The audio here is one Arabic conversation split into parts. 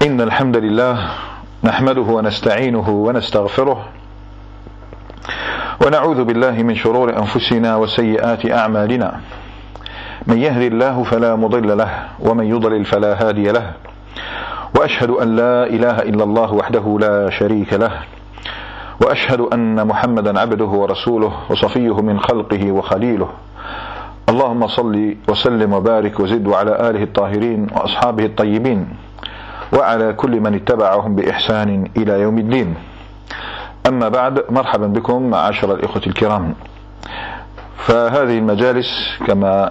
إن الحمد لله نحمده ونستعينه ونستغفره ونعوذ بالله من شرور أنفسنا وسيئات أعمالنا. من يهد الله فلا مضل له ومن يضلل فلا هادي له، وأشهد أن لا إله إلا الله وحده لا شريك له، وأشهد أن محمدا عبده ورسوله وصفيه من خلقه وخليله. اللهم صل وسلم وبارك وزد على آله الطاهرين وأصحابه الطيبين وعلى كل من اتبعهم بإحسان إلى يوم الدين. أما بعد، مرحبا بكم معاشر الإخوة الكرام. فهذه المجالس كما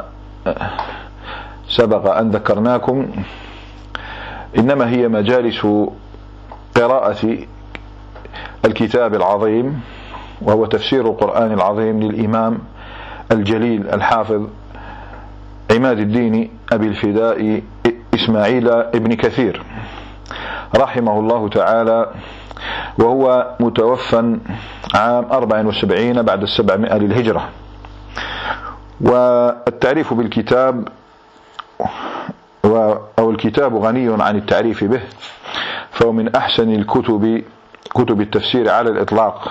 سبق أن ذكرناكم إنما هي مجالس قراءة الكتاب العظيم، وهو تفسير القرآن العظيم للإمام الجليل الحافظ عماد الدين أبي الفداء إسماعيل ابن كثير رحمه الله تعالى، وهو متوفى عام 74 بعد 700 للهجرة. والتعريف بالكتاب أو الكتاب غني عن التعريف به، فهو من أحسن كتب التفسير على الإطلاق.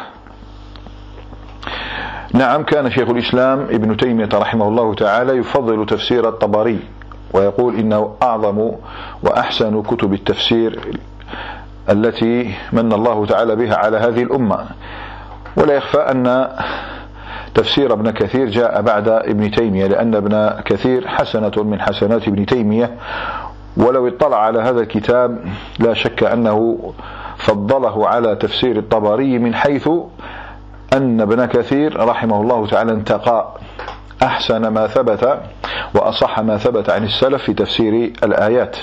نعم، كان شيخ الإسلام ابن تيمية رحمه الله تعالى يفضل تفسير الطبري، ويقول إنه أعظم وأحسن كتب التفسير التي من الله تعالى بها على هذه الأمة. ولا يخفى أن تفسير ابن كثير جاء بعد ابن تيمية، لأن ابن كثير حسنة من حسنات ابن تيمية، ولو اطلع على هذا الكتاب لا شك أنه فضله على تفسير الطبري، من حيث أن ابن كثير رحمه الله تعالى انتقى أحسن ما ثبت وأصح ما ثبت عن السلف في تفسير الآيات.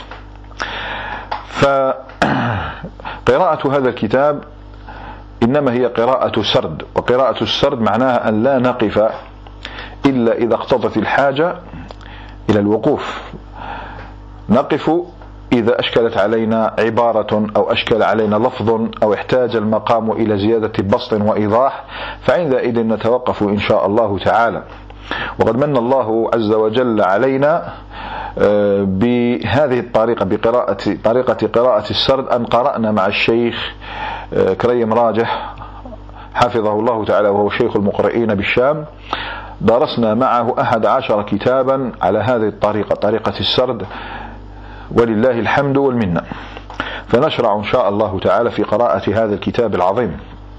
فقراءة هذا الكتاب إنما هي قراءة سرد، وقراءة السرد معناها أن لا نقف إلا إذا اقتضت الحاجة إلى الوقوف. نقف إذا أشكلت علينا عبارة أو أشكل علينا لفظ أو احتاج المقام إلى زيادة بسط وإيضاح، فعندئذ نتوقف إن شاء الله تعالى. وقد من الله عز وجل علينا بهذه الطريقة، طريقة قراءة السرد، أن قرأنا مع الشيخ كريم راجح حفظه الله تعالى، وهو شيخ المقرئين بالشام. درسنا معه 11 كتابا على هذه الطريقة، طريقة السرد، ولله الحمد والمنة. فنشرع إن شاء الله تعالى في قراءة هذا الكتاب العظيم.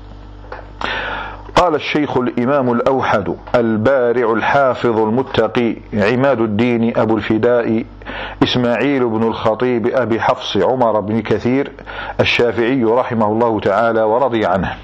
قال الشيخ الإمام الأوحد البارع الحافظ المتقي عماد الدين أبو الفداء إسماعيل بن الخطيب أبي حفص عمر بن كثير الشافعي رحمه الله تعالى ورضي عنه: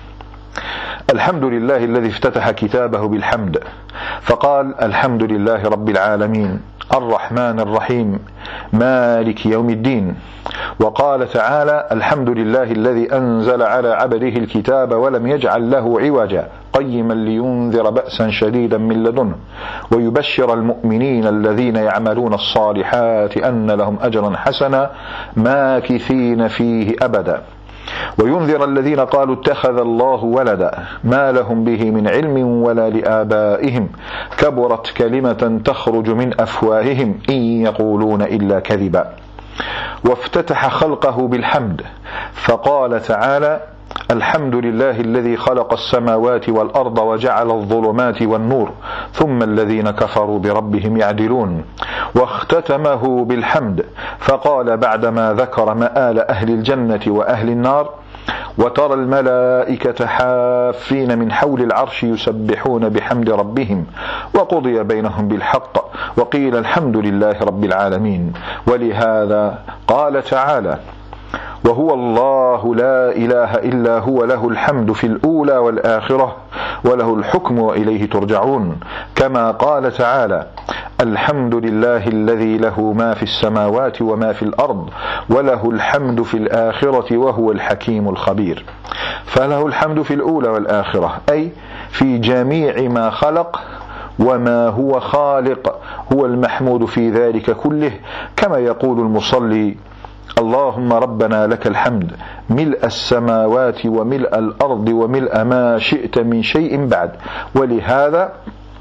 الحمد لله الذي افتتح كتابه بالحمد، فقال: الحمد لله رب العالمين الرحمن الرحيم مالك يوم الدين. وقال تعالى: الحمد لله الذي أنزل على عبده الكتاب ولم يجعل له عوجا قيما لينذر بأسا شديدا من لدنه ويبشر المؤمنين الذين يعملون الصالحات أن لهم أجرا حسنا ماكثين فيه أبدا وينذر الذين قالوا اتخذ الله ولدا ما لهم به من علم ولا لآبائهم كبرت كلمة تخرج من أفواههم إن يقولون إلا كذبا. وافتتح خلقه بالحمد، فقال تعالى: الحمد لله الذي خلق السماوات والأرض وجعل الظلمات والنور ثم الذين كفروا بربهم يعدلون. واختتمه بالحمد، فقال بعدما ذكر مآل أهل الجنة وأهل النار: وترى الملائكة حافين من حول العرش يسبحون بحمد ربهم وقضي بينهم بالحق وقيل الحمد لله رب العالمين. ولهذا قال تعالى: وهو الله لا إله إلا هو له الحمد في الأولى والآخرة وله الحكم وإليه ترجعون. كما قال تعالى: الحمد لله الذي له ما في السماوات وما في الأرض وله الحمد في الآخرة وهو الحكيم الخبير. فله الحمد في الأولى والآخرة، أي في جميع ما خلق وما هو خالق، هو المحمود في ذلك كله، كما يقول المصلي: اللهم ربنا لك الحمد ملء السماوات وملء الأرض وملء ما شئت من شيء بعد. ولهذا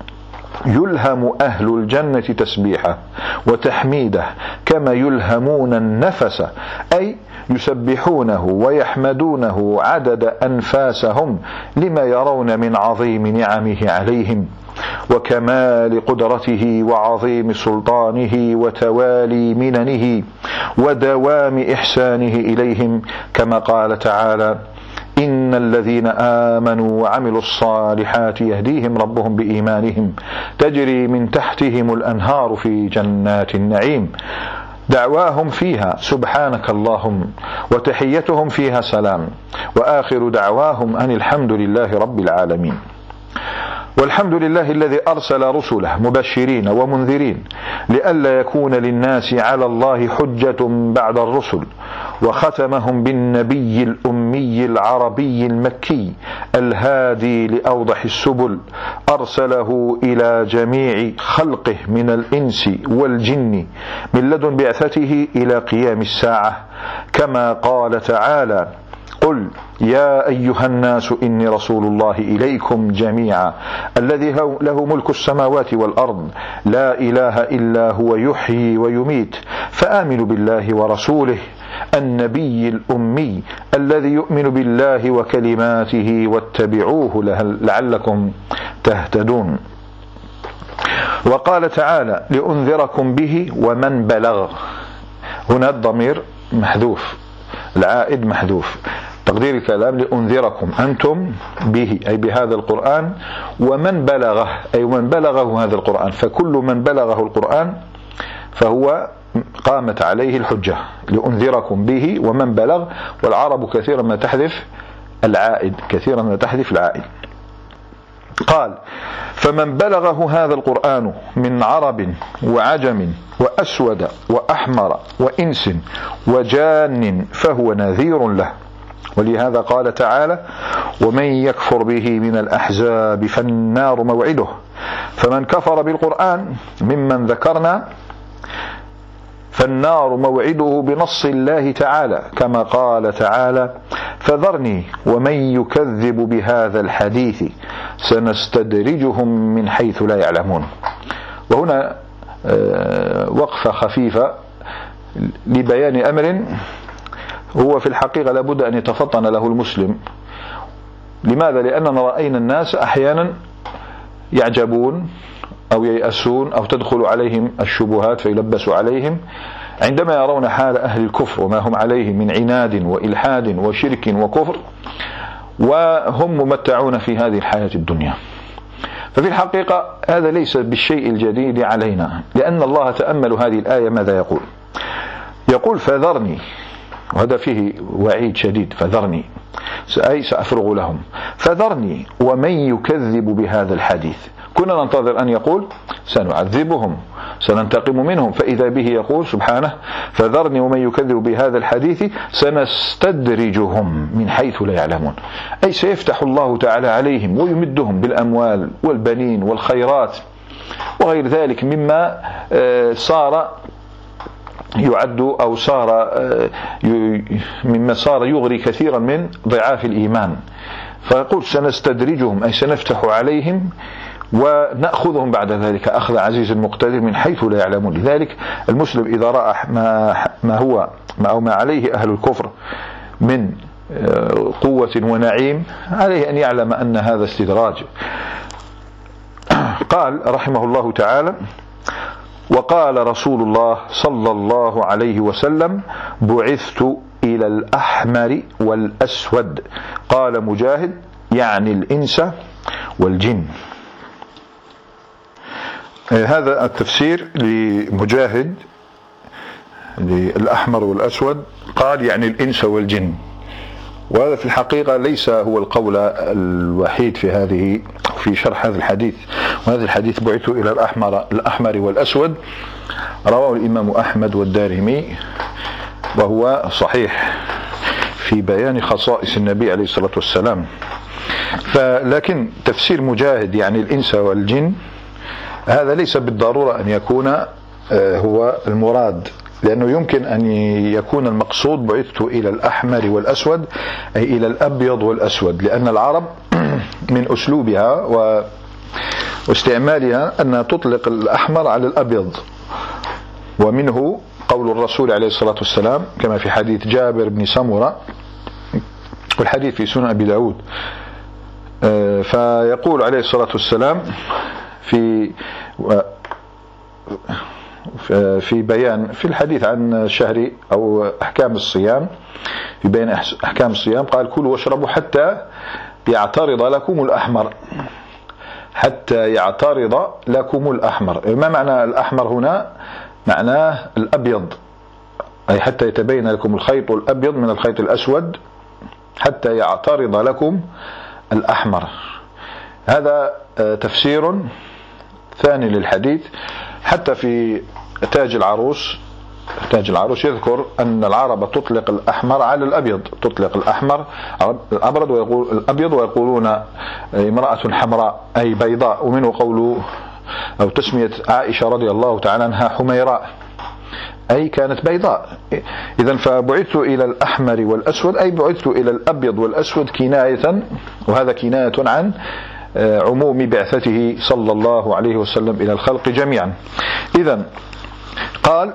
يلهم أهل الجنة تسبيحه وتحميده كما يلهمون النفس، أي يسبحونه ويحمدونه عدد أنفاسهم لما يرون من عظيم نعمه عليهم وكمال قدرته وعظيم سلطانه وتوالي مننه ودوام إحسانه إليهم، كما قال تعالى: إن الذين آمنوا وعملوا الصالحات يهديهم ربهم بإيمانهم تجري من تحتهم الأنهار في جنات النعيم دعواهم فيها سبحانك اللهم وتحيتهم فيها سلام وآخر دعواهم أن الحمد لله رب العالمين. والحمد لله الذي أرسل رسله مبشرين ومنذرين لئلا يكون للناس على الله حجة بعد الرسل، وختمهم بالنبي الأمي العربي المكي الهادي لأوضح السبل، أرسله إلى جميع خلقه من الإنس والجن من لدن بعثته إلى قيام الساعة، كما قال تعالى: قل يا أيها الناس إني رسول الله إليكم جميعا الذي له ملك السماوات والأرض لا إله إلا هو يحيي ويميت، فآمنوا بالله ورسوله النبي الأمي الذي يؤمن بالله وكلماته واتبعوه لعلكم تهتدون. وقال تعالى: لأنذركم به ومن بلغ. هنا الضمير محذوف، العائد محذوف، تقدير الكلام لأنذركم أنتم به أي بهذا القرآن، ومن بلغه أي من بلغه هذا القرآن، فكل من بلغه القرآن فهو قامت عليه الحجة. لأنذركم به ومن بلغ، والعرب كثيرا ما تحذف العائد، كثيرا ما تحذف العائد. قال: فمن بلغه هذا القرآن من عرب وعجم وأسود وأحمر وإنس وجان فهو نذير له. ولهذا قال تعالى: ومن يكفر به من الأحزاب فالنار موعده. فمن كفر بالقرآن ممن ذكرنا فالنار موعده بنص الله تعالى، كما قال تعالى: فذرني ومن يكذب بهذا الحديث سنستدرجهم من حيث لا يعلمون. وهنا وقفة خفيفة لبيان أمر هو في الحقيقة لابد أن يتفطن له المسلم. لماذا؟ لأننا رأينا الناس أحيانا يعجبون أو ييأسون أو تدخل عليهم الشبهات فيلبس عليهم عندما يرون حال أهل الكفر وما هم عليه من عناد وإلحاد وشرك وكفر، وهم ممتعون في هذه الحياة الدنيا. ففي الحقيقة هذا ليس بالشيء الجديد علينا، لأن الله تأمل هذه الآية ماذا يقول: فذرني، وهذا فيه وعيد شديد، فذرني أي سأفرغ لهم، فذرني ومن يكذب بهذا الحديث. كنا ننتظر أن يقول سنعذبهم سننتقم منهم، فإذا به يقول سبحانه: فذرني ومن يكذب بهذا الحديث سنستدرجهم من حيث لا يعلمون، أي سيفتح الله تعالى عليهم ويمدهم بالأموال والبنين والخيرات وغير ذلك مما صار يعد أو صار مما صار يغري كثيرا من ضعاف الإيمان. فيقول سنستدرجهم أي سنفتح عليهم ونأخذهم بعد ذلك أخذ عزيز مقتدر من حيث لا يعلمون. لذلك المسلم إذا رأى ما عليه أهل الكفر من قوة ونعيم عليه أن يعلم أن هذا استدراج. قال رحمه الله تعالى: وقال رسول الله صلى الله عليه وسلم: بعثت إلى الأحمر والأسود. قال مجاهد: يعني الإنس والجن. هذا التفسير لمجاهد للأحمر والأسود، قال يعني الإنس والجن. وهذا في الحقيقة ليس هو القول الوحيد في شرح هذا الحديث. وهذا الحديث بعث إلى الأحمر والأسود رواه الإمام أحمد والدارمي، وهو صحيح في بيان خصائص النبي عليه الصلاة والسلام. لكن تفسير مجاهد يعني الإنس والجن هذا ليس بالضرورة أن يكون هو المراد، لأنه يمكن أن يكون المقصود بعثت إلى الأحمر والأسود أي إلى الأبيض والأسود، لأن العرب من أسلوبها واستعمالها أنها تطلق الأحمر على الأبيض، ومنه قول الرسول عليه الصلاة والسلام كما في حديث جابر بن سمرة، والحديث في سنن أبي داود. فيقول عليه الصلاة والسلام في بيان في الحديث عن شهر أو أحكام الصيام، في بيان أحكام الصيام قال: كلوا واشربوا حتى يعترض لكم الأحمر. حتى يعترض لكم الأحمر. ما معنى الأحمر هنا؟ معناه الأبيض، أي حتى يتبين لكم الخيط الأبيض من الخيط الأسود، حتى يعترض لكم الأحمر. هذا تفسير ثاني للحديث. حتى في تاج العروس يذكر أن العرب تطلق الأحمر على الأبيض، تطلق الأحمر الأبيض، ويقولون امرأة حمراء أي بيضاء، ومنه قول أو تسمية عائشة رضي الله تعالى عنها حميراء أي كانت بيضاء. إذن فبعثت إلى الأحمر والأسود أي بعثت إلى الأبيض والأسود كناية، وهذا كناية عن عموم بعثته صلى الله عليه وسلم إلى الخلق جميعا. إذن قال: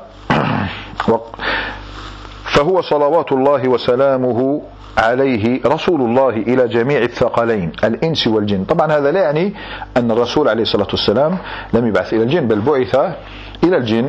فهو صلوات الله وسلامه عليه رسول الله إلى جميع الثقلين الإنس والجن. طبعا هذا لا يعني أن الرسول عليه الصلاة والسلام لم يبعث إلى الجن، بل بعث إلى الجن،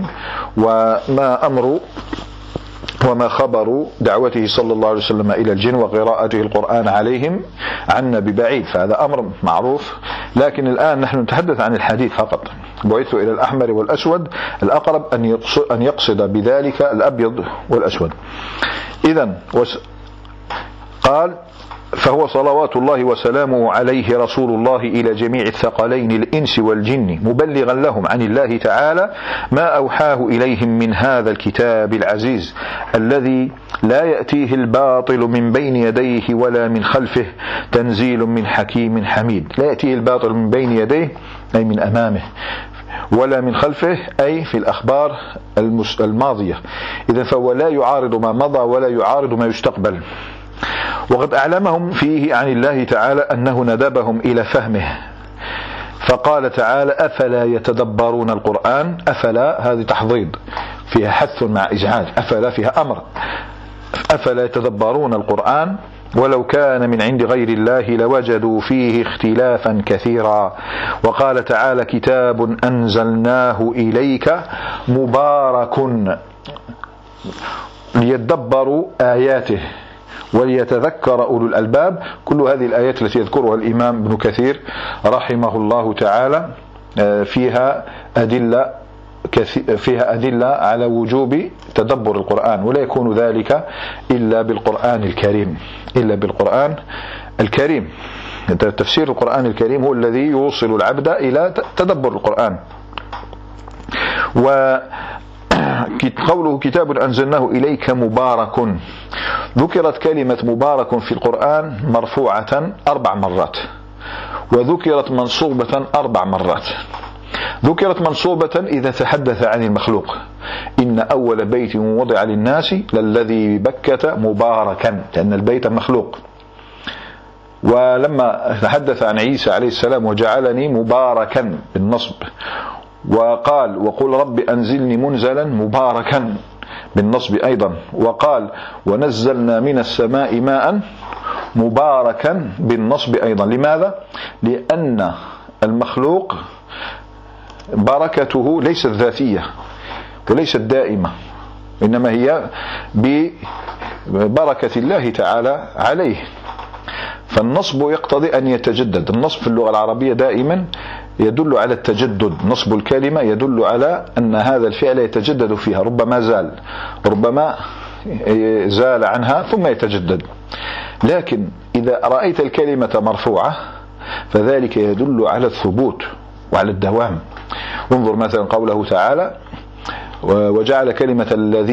وما خبر دعوته صلى الله عليه وسلم إلى الجن وقراءته القرآن عليهم عنا ببعيد، فهذا أمر معروف. لكن الآن نحن نتحدث عن الحديث فقط. بعث إلى الأحمر والأسود، الأقرب أن يقصد بذلك الأبيض والأسود. إذن قال: فهو صلوات الله وسلامه عليه رسول الله إلى جميع الثقلين الإنس والجن مبلغا لهم عن الله تعالى ما أوحاه إليهم من هذا الكتاب العزيز الذي لا يأتيه الباطل من بين يديه ولا من خلفه تنزيل من حكيم حميد. لا يأتيه الباطل من بين يديه أي من أمامه، ولا من خلفه أي في الأخبار الماضية. إذن فهو لا يعارض ما مضى ولا يعارض ما يستقبل. وقد أعلمهم فيه عن الله تعالى أنه ندبهم إلى فهمه، فقال تعالى: أفلا يتدبرون القرآن. أفلا هذه تحضيض فيها حث مع إزعاج، أفلا فيها أمر. أفلا يتدبرون القرآن ولو كان من عند غير الله لوجدوا فيه اختلافا كثيرا. وقال تعالى: كتاب أنزلناه إليك مبارك ليدبروا آياته وليتذكر أولو الألباب. كل هذه الآيات التي يذكرها الإمام ابن كثير رحمه الله تعالى فيها أدلة على وجوب تدبر القرآن، ولا يكون ذلك إلا بالقرآن الكريم. تفسير القرآن الكريم هو الذي يوصل العبد إلى تدبر القرآن. قوله كتاب أنزلناه إليك مبارك، ذكرت كلمة مبارك في القرآن مرفوعة 4 مرات، وذكرت منصوبة 4 مرات. ذكرت منصوبة إذا تحدث عن المخلوق: إن أول بيت وضع للناس للذي ببكة مباركا، لأن البيت مخلوق. ولما تحدث عن عيسى عليه السلام: وجعلني مباركا بالنصب. وقال: وقل رب أنزلني منزلا مباركا بالنصب أيضا. وقال: ونزلنا من السماء ماء مباركا بالنصب أيضا. لماذا؟ لأن المخلوق بركته ليست ذاتية وليست دائمة، إنما هي ببركة الله تعالى عليه. فالنصب يقتضي أن يتجدد. النصب في اللغة العربية دائما يدل على التجدد. نصب الكلمة يدل على أن هذا الفعل يتجدد فيها، ربما زال عنها ثم يتجدد. لكن إذا رأيت الكلمة مرفوعة فذلك يدل على الثبوت وعلى الدوام. انظر مثلا قوله تعالى: وجعل كلمة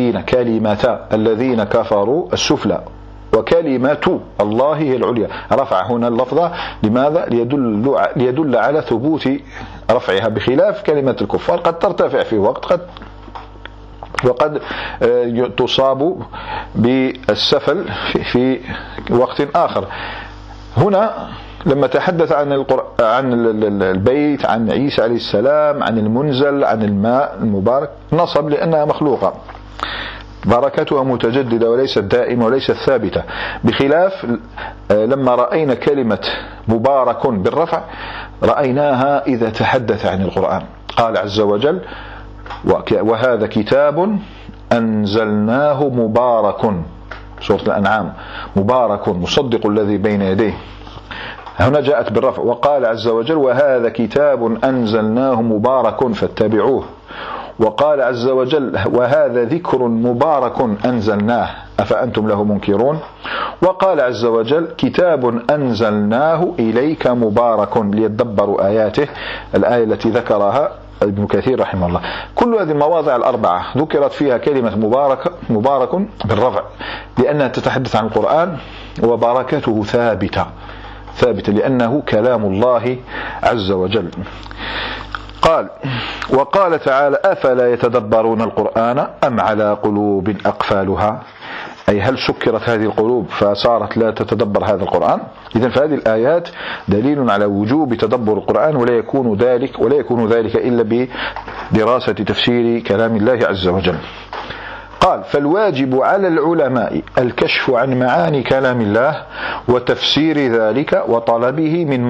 الذين كفروا السفلى وكلمة الله هي العليا. رفع هنا اللفظة لماذا؟ ليدل على ثبوت رفعها، بخلاف كلمة الكفار قد ترتفع في وقت وقد تصاب بالسفل في وقت آخر. هنا لما تحدث عن البيت، عن عيسى عليه السلام، عن المنزل، عن الماء المبارك، نصب لأنها مخلوقة. بركتها متجددة وليست دائمة وليست ثابتة، بخلاف لما رأينا كلمة مبارك بالرفع رأيناها إذا تحدث عن القرآن. قال عز وجل: وهذا كتاب أنزلناه مبارك، سورة الأنعام، مبارك مصدق الذي بين يديه. هنا جاءت بالرفع. وقال عز وجل: وهذا كتاب أنزلناه مبارك فاتبعوه. وقال عز وجل: وهذا ذكر مبارك أنزلناه أفأنتم له منكرون. وقال عز وجل: كتاب أنزلناه إليك مبارك ليدبروا آياته، الآية التي ذكرها ابن كثير رحمه الله. كل هذه المواضع الأربعة ذكرت فيها كلمة مبارك بالرفع لأنها تتحدث عن القرآن، وبركته ثابتة لأنه كلام الله عز وجل. قال: وقال تعالى: أفلا يتدبرون القرآن أم على قلوب أقفالها، أي هل سكرت هذه القلوب فصارت لا تتدبر هذا القرآن؟ إذن فهذه الآيات دليل على وجوب تدبر القرآن، ولا يكون ذلك إلا بدراسة تفسير كلام الله عز وجل. قال: فالواجب على العلماء الكشف عن معاني كلام الله وتفسير ذلك وطلبه من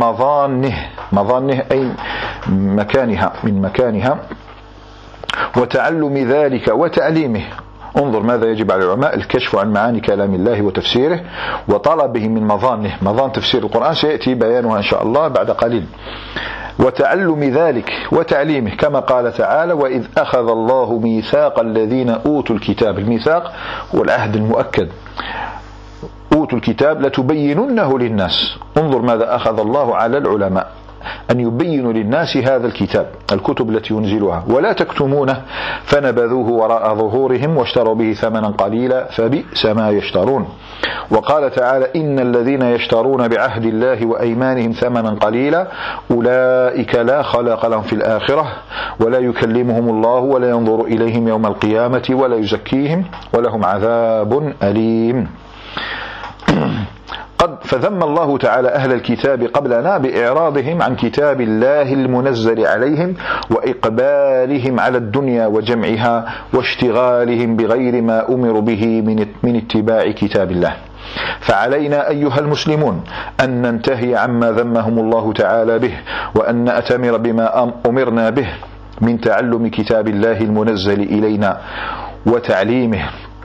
مظانه أي من مكانها وتعلم ذلك وتعليمه. انظر ماذا يجب على العلماء: الكشف عن معاني كلام الله وتفسيره وطلبه من مظان تفسير القرآن، سيأتي بيانها إن شاء الله بعد قليل، وتعلم ذلك وتعليمه، كما قال تعالى: وإذ أخذ الله ميثاق الذين أوتوا الكتاب. الميثاق هو العهد المؤكد. أوتوا الكتاب لتبيننه للناس. انظر ماذا أخذ الله على العلماء، أن يبينوا للناس هذا الكتب التي ينزلها، ولا تكتمونه فنبذوه وراء ظهورهم واشتروا به ثمنا قليلا فبئس ما يشترون. وقال تعالى: إن الذين يشترون بعهد الله وأيمانهم ثمنا قليلا أولئك لا خلاق لهم في الآخرة ولا يكلمهم الله ولا ينظر إليهم يوم القيامة ولا يزكيهم ولهم عذاب أليم. فذم الله تعالى أهل الكتاب قبلنا بإعراضهم عن كتاب الله المنزل عليهم وإقبالهم على الدنيا وجمعها واشتغالهم بغير ما أمروا به من اتباع كتاب الله. فعلينا أيها المسلمون أن ننتهي عما ذمهم الله تعالى به، وأن نأتمر بما أمرنا به من تعلم كتاب الله المنزل إلينا وتعليمه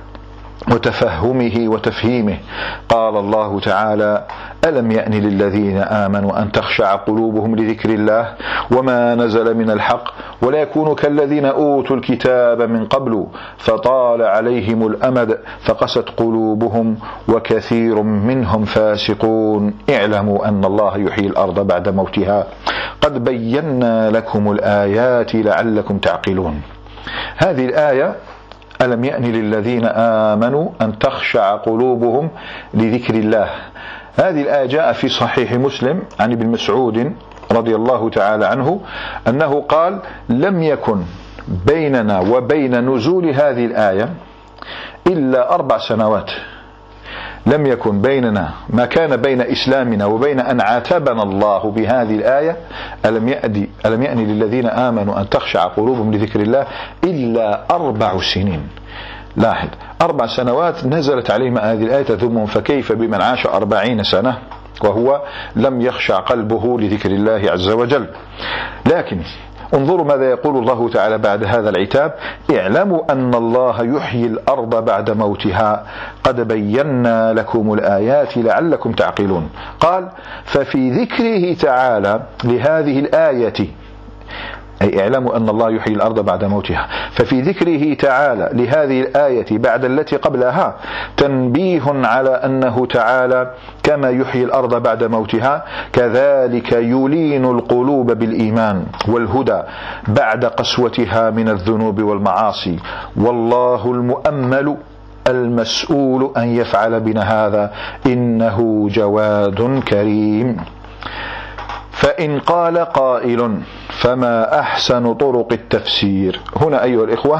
وتفهمه وتفهيمه. قال الله تعالى: ألم يأن للذين آمنوا أن تخشع قلوبهم لذكر الله وما نزل من الحق ولا يكونوا كالذين أوتوا الكتاب من قبل فطال عليهم الأمد فقست قلوبهم وكثير منهم فاسقون. اعلموا أن الله يحيي الأرض بعد موتها قد بينا لكم الآيات لعلكم تعقلون. هذه الآية: ألم يأن للذين آمنوا أن تخشع قلوبهم لذكر الله. هذه الآية جاء في صحيح مسلم عن ابن مسعود رضي الله تعالى عنه أنه قال: لم يكن بيننا وبين نزول هذه الآية إلا 4 سنوات. لم يكن بيننا ما كان بين إسلامنا وبين أن عاتبنا الله بهذه الآية: ألم يأن للذين آمنوا أن تخشع قلوبهم لذكر الله، إلا 4 سنين. لاحظ، 4 سنوات نزلت عليهم هذه الآية تذمهم، فكيف بمن عاش 40 سنة وهو لم يخشع قلبه لذكر الله عز وجل. لكن انظروا ماذا يقول الله تعالى بعد هذا العتاب: اعلموا أن الله يحيي الأرض بعد موتها قد بينا لكم الآيات لعلكم تعقلون. قال: ففي ذكره تعالى لهذه الآية، أي اعلموا أن الله يحيي الأرض بعد موتها، ففي ذكره تعالى لهذه الآية بعد التي قبلها تنبيه على أنه تعالى كما يحيي الأرض بعد موتها كذلك يلين القلوب بالإيمان والهدى بعد قسوتها من الذنوب والمعاصي، والله المؤمل المسؤول أن يفعل بنا هذا إنه جواد كريم. فإن قال قائل: فما أحسن طرق التفسير؟ هنا أيها الإخوة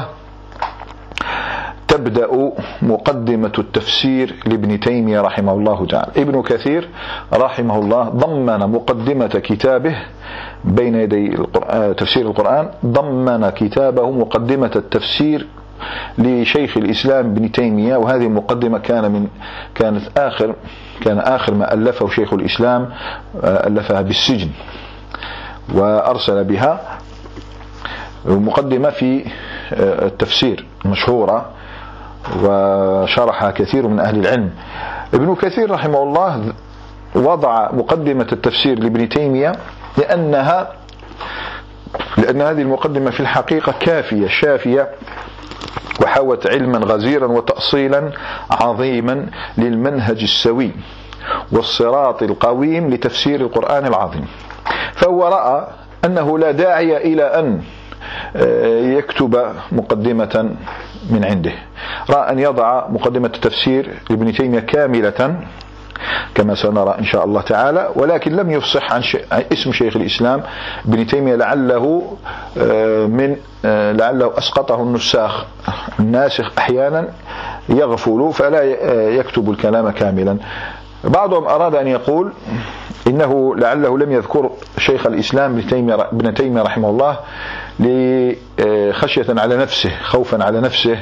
تبدأ مقدمة التفسير لابن تيمية رحمه الله تعالى. ابن كثير رحمه الله ضمن مقدمة كتابه بين يدي تفسير القرآن، ضمن كتابه مقدمة التفسير لشيخ الإسلام ابن تيمية، وهذه المقدمة كان آخر ما ألفه شيخ الإسلام، ألفها بالسجن وأرسل بها، مقدمة في التفسير مشهورة وشرحها كثير من أهل العلم. ابن كثير رحمه الله وضع مقدمة التفسير لابن تيمية لأن هذه المقدمة في الحقيقة كافية شافية، وحوت علما غزيرا وتأصيلا عظيما للمنهج السوي والصراط القويم لتفسير القرآن العظيم. فهو رأى أنه لا داعي إلى أن يكتب مقدمة من عنده، رأى أن يضع مقدمة التفسير لابن تيمية كاملة كما سنرى إن شاء الله تعالى، ولكن لم يفصح عن اسم شيخ الإسلام ابن تيمية، لعله أسقطه الناسخ أحيانا يغفل فلا يكتب الكلام كاملا. بعضهم أراد أن يقول إنه لعله لم يذكر شيخ الإسلام ابن تيمية رحمه الله لخشية على نفسه، خوفا على نفسه،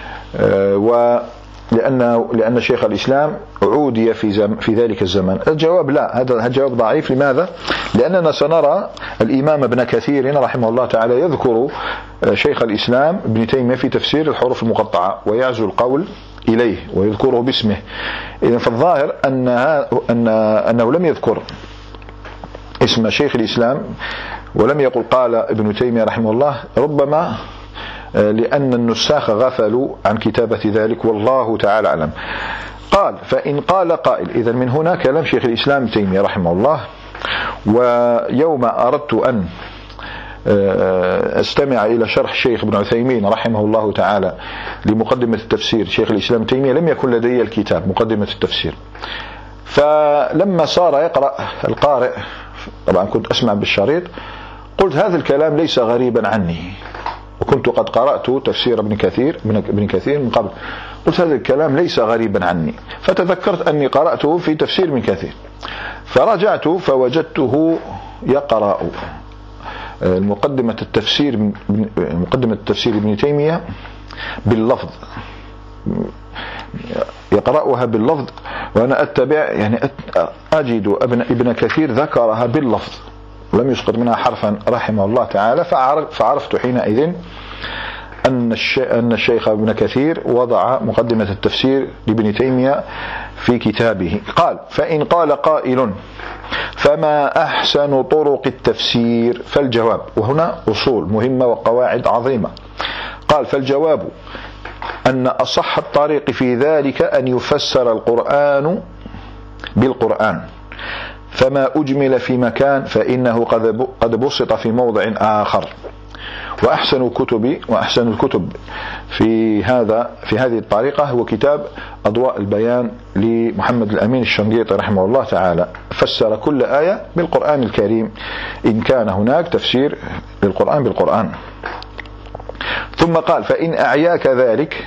لأن شيخ الإسلام عودي في ذلك الزمن. الجواب لا، هذا الجواب ضعيف. لماذا؟ لأننا سنرى الإمام ابن كثير رحمه الله تعالى يذكر شيخ الإسلام ابن تيمية في تفسير الحروف المقطعة ويعزو القول إليه ويذكره باسمه. إذن فالظاهر أنه لم يذكر اسم شيخ الإسلام ولم يقل قال ابن تيمية رحمه الله، ربما لأن النساخ غفلوا عن كتابة ذلك، والله تعالى أعلم. قال فإن قال قائل، إذن من هنا كلام شيخ الإسلام ابن تيمية رحمه الله. ويوم أردت أن استمع إلى شرح الشيخ ابن عثيمين رحمه الله تعالى لمقدمة التفسير شيخ الإسلام ابن تيمية، لم يكن لدي الكتاب مقدمة التفسير. فلما صار يقرأ القارئ، طبعا كنت أسمع بالشريط، قلت هذا الكلام ليس غريبا عني، وكنت قد قرأت تفسير ابن كثير من قبل، قلت هذا الكلام ليس غريبا عني، فتذكرت أني قرأته في تفسير ابن كثير، فرجعت فوجدته يقرأ مقدمة التفسير ابن تيمية باللفظ، يقرأها باللفظ، وأنا أتبع يعني أجد ابن كثير ذكرها باللفظ لم يسقط منها حرفا رحمه الله تعالى. فعرفت حينئذ أن الشيخ ابن كثير وضع مقدمة التفسير لابن تيمية في كتابه. قال فإن قال قائل فما أحسن طرق التفسير؟ فالجواب، وهنا أصول مهمة وقواعد عظيمة. قال فالجواب أن أصح الطريق في ذلك أن يفسر القرآن بالقرآن، فما أجمل في مكان فإنه قد بسط في موضع آخر. وأحسن الكتب في هذه الطريقة هو كتاب أضواء البيان لمحمد الأمين الشنقيطي رحمه الله تعالى، فسر كل آية بالقرآن الكريم إن كان هناك تفسير للقرآن بالقرآن. ثم قال فإن أعياك ذلك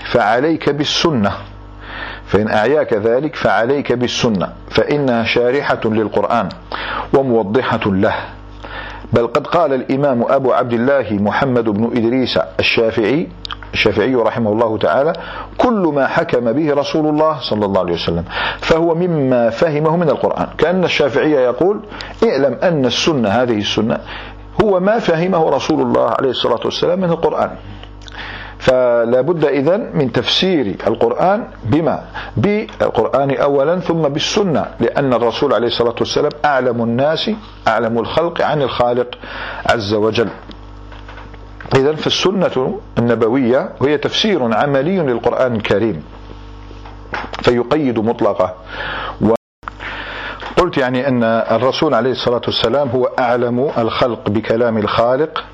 فعليك بالسنة فإنها شارحة للقرآن وموضحة له. بل قد قال الإمام أبو عبد الله محمد بن إدريس الشافعي رحمه الله تعالى: كل ما حكم به رسول الله صلى الله عليه وسلم فهو مما فهمه من القرآن. كأن الشافعي يقول: اعلم أن السنة، هذه السنة، هو ما فهمه رسول الله عليه الصلاة والسلام من القرآن. فلا بد إذن من تفسير القرآن بالقرآن أولا ثم بالسنة، لأن الرسول عليه الصلاة والسلام أعلم الناس، أعلم الخلق عن الخالق عز وجل. إذن فالسنة النبوية هي تفسير عملي للقرآن الكريم فيقيد مطلقه. قلت يعني أن الرسول عليه الصلاة والسلام هو أعلم الخلق بكلام الخالق،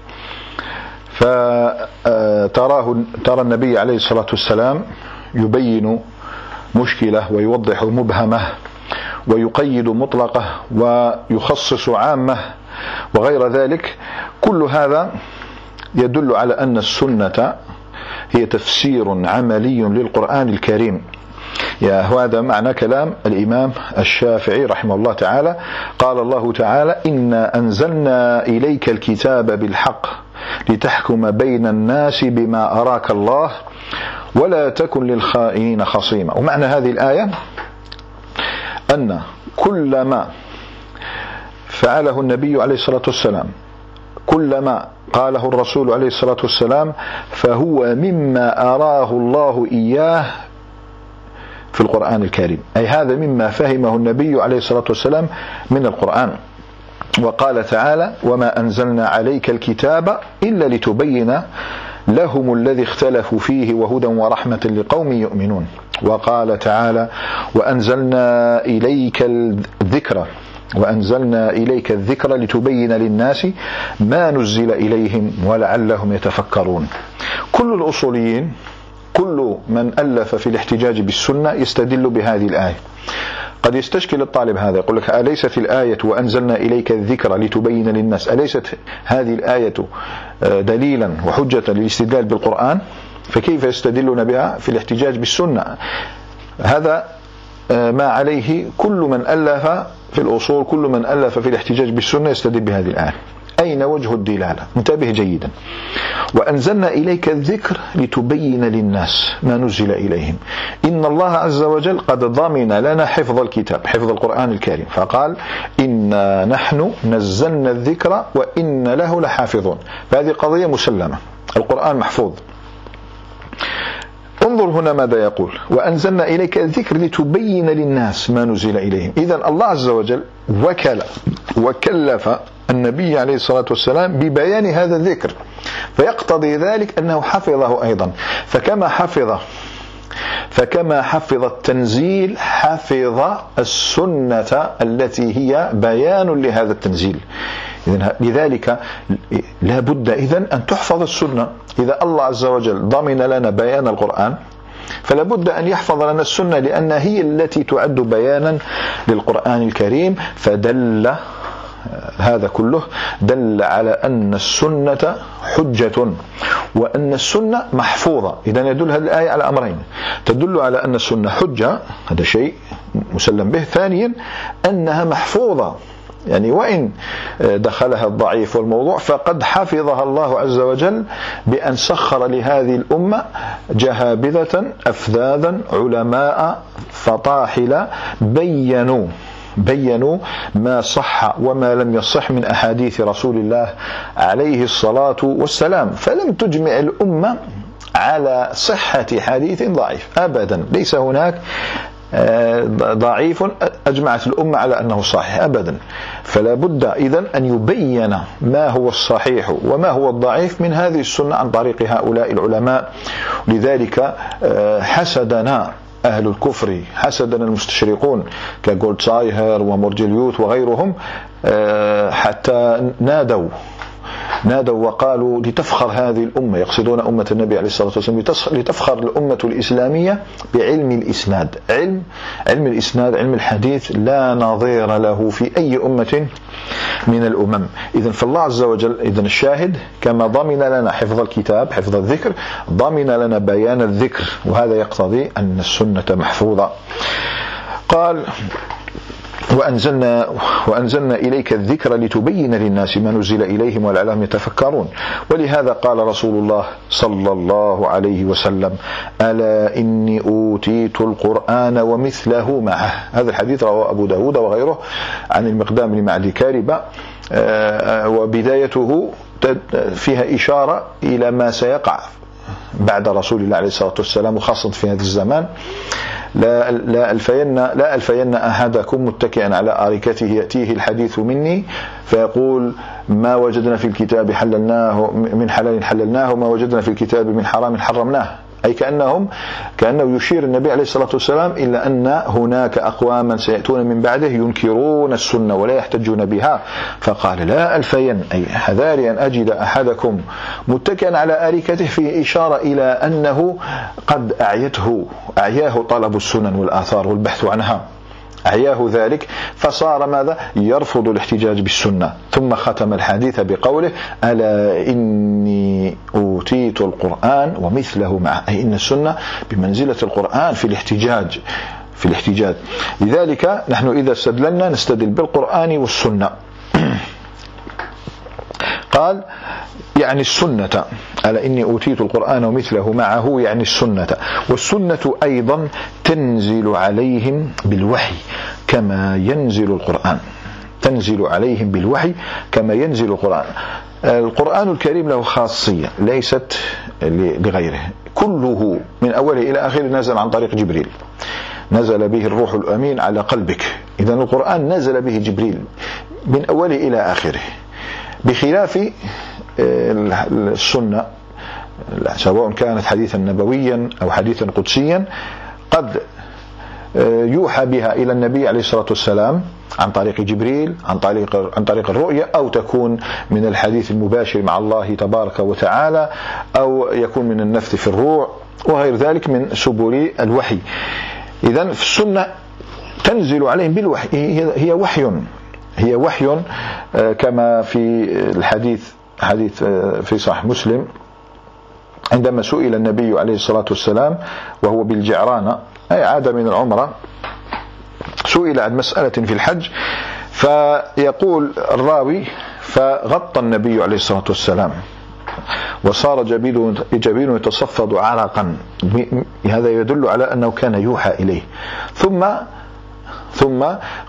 ترى النبي عليه الصلاة والسلام يبين مشكلة ويوضح مبهمة ويقيد مطلقة ويخصص عامة وغير ذلك. كل هذا يدل على أن السنة هي تفسير عملي للقرآن الكريم. هذا معنى كلام الإمام الشافعي رحمه الله تعالى. قال الله تعالى: إنا أنزلنا إليك الكتاب بالحق لتحكم بين الناس بما أراك الله ولا تكن للخائنين خصيما. ومعنى هذه الآية أن كل ما فعله النبي عليه الصلاة والسلام، كل ما قاله الرسول عليه الصلاة والسلام، فهو مما أراه الله إياه في القرآن الكريم، أي هذا مما فهمه النبي عليه الصلاة والسلام من القرآن. وقال تعالى: وما أنزلنا عليك الكتاب إلا لتبين لهم الذي اختلفوا فيه وهدى ورحمة لقوم يؤمنون. وقال تعالى: وأنزلنا إليك الذكر لتبين للناس ما نزل إليهم ولعلهم يتفكرون. كل الأصوليين، كل من ألف في الاحتجاج بالسنة يستدل بهذه الآية. قد يستشكل الطالب هذا، يقول لك: أليست الآية وأنزلنا إليك الذكر لتبين للناس، أليست هذه الآية دليلا وحجة للاستدلال بالقرآن؟ فكيف يستدلون بها في الاحتجاج بالسنة؟ هذا ما عليه كل من ألف في الأصول، كل من ألف في الاحتجاج بالسنة يستدل بهذه الآية. أين وجه الدلالة؟ انتبه جيدا. وأنزلنا إليك الذكر لتبين للناس ما نزل إليهم. إن الله عز وجل قد ضمن لنا حفظ الكتاب، حفظ القرآن الكريم، فقال: إنا نحن نزلنا الذكر وإن له لحافظون. فهذه قضية مسلمة، القرآن محفوظ. انظر هنا ماذا يقول: وأنزلنا إليك الذكر لتبين للناس ما نزل إليهم. إذن الله عز وجل وكلف النبي عليه الصلاة والسلام ببيان هذا الذكر، فيقتضي ذلك أنه حفظه أيضا. فكما حفظ التنزيل حفظ السنة التي هي بيان لهذا التنزيل. لذلك لا بد إذن أن تحفظ السنة. إذا الله عز وجل ضمن لنا بيان القرآن، فلا بد أن يحفظ لنا السنة، لأن هي التي تعد بيانا للقرآن الكريم. فدل هذا كله دل على أن السنة حجة وأن السنة محفوظة. إذن يدل هذه الآية على أمرين: تدل على أن السنة حجة، هذا شيء مسلم به. ثانيا أنها محفوظة، يعني وإن دخلها الضعيف والموضوع فقد حفظها الله عز وجل بأن سخر لهذه الأمة جهابذة أفذاذا علماء فطاحل بينوا ما صح وما لم يصح من أحاديث رسول الله عليه الصلاة والسلام. فلم تجمع الأمة على صحة حديث ضعيف أبدا، ليس هناك ضعيف أجمعت الأمة على أنه صحيح أبدا. فلا بد إذن أن يبين ما هو الصحيح وما هو الضعيف من هذه السنة عن طريق هؤلاء العلماء. لذلك حسدنا أهل الكفر، حسدنا المستشرقون كجولدسايهر ومورجليوت وغيرهم، حتى نادوا وقالوا: لتفخر هذه الأمة، يقصدون أمة النبي عليه الصلاة والسلام، لتفخر الأمة الإسلامية بعلم الإسناد. علم الإسناد، علم الحديث لا نظير له في أي أمة من الأمم. إذن فالله عز وجل، إذن الشاهد، كما ضمن لنا حفظ الكتاب، حفظ الذكر، ضمن لنا بيان الذكر، وهذا يقتضي أن السنة محفوظة. قال: وأنزلنا إليك الذكر لتبين للناس ما نزل إليهم ولعلهم يتفكرون. ولهذا قال رسول الله صلى الله عليه وسلم: ألا إني أوتيت القرآن ومثله معه. هذا الحديث رواه أبو داود وغيره عن المقدام بن معدي كاربة، وبدايته فيها إشارة إلى ما سيقع بعد رسول الله عليه الصلاة والسلام، وخاصة في هذا الزمان: لا ألفين أحدكم متكئا على أريكته يأتيه الحديث مني فيقول: ما وجدنا في الكتاب حللناه من حلال حللناه، وما وجدنا في الكتاب من حرام حرمناه. أي كأنه يشير النبي عليه الصلاة والسلام إلى أن هناك أقواما سيأتون من بعده ينكرون السنة ولا يحتجون بها. فقال: لا ألفين، أي حذاري أن أجد أحدكم متكئا على أريكته، فيه إشارة إلى أنه قد أعياه طلب السنن والآثار والبحث عنها، أعياه ذلك، فصار ماذا؟ يرفض الاحتجاج بالسنة. ثم ختم الحديث بقوله: ألا إني أوتيت القرآن ومثله معه، أي إن السنة بمنزلة القرآن في الاحتجاج. لذلك نحن إذا استدللنا نستدل بالقرآن والسنة. قال: يعني السنة، ألا إني أوتيت القرآن ومثله معه يعني السنة. والسنة أيضا تنزل عليهم بالوحي كما ينزل القرآن، تنزل عليهم بالوحي كما ينزل القرآن. القرآن الكريم له خاصية ليست لغيره، كله من أوله إلى آخره نزل عن طريق جبريل، نزل به الروح الأمين على قلبك. إذن القرآن نزل به جبريل من أوله إلى آخره، بخلاف السنة سواء كانت حديثا نبويا أو حديثا قدسيا قد يوحى بها إلى النبي عليه الصلاة والسلام عن طريق جبريل، عن طريق الرؤية، أو تكون من الحديث المباشر مع الله تبارك وتعالى، أو يكون من النفث في الروع وغير ذلك من سبل الوحي. إذن في السنة تنزل عليهم بالوحي، هي وحي كما في الحديث في صحيح مسلم عندما سئل النبي عليه الصلاة والسلام وهو بالجعرانة أي عاد من العمرة، سئل عن مسألة في الحج، فيقول الراوي فغطى النبي عليه الصلاة والسلام وصار جبينه يتصفد عرقا، هذا يدل على أنه كان يوحى إليه. ثم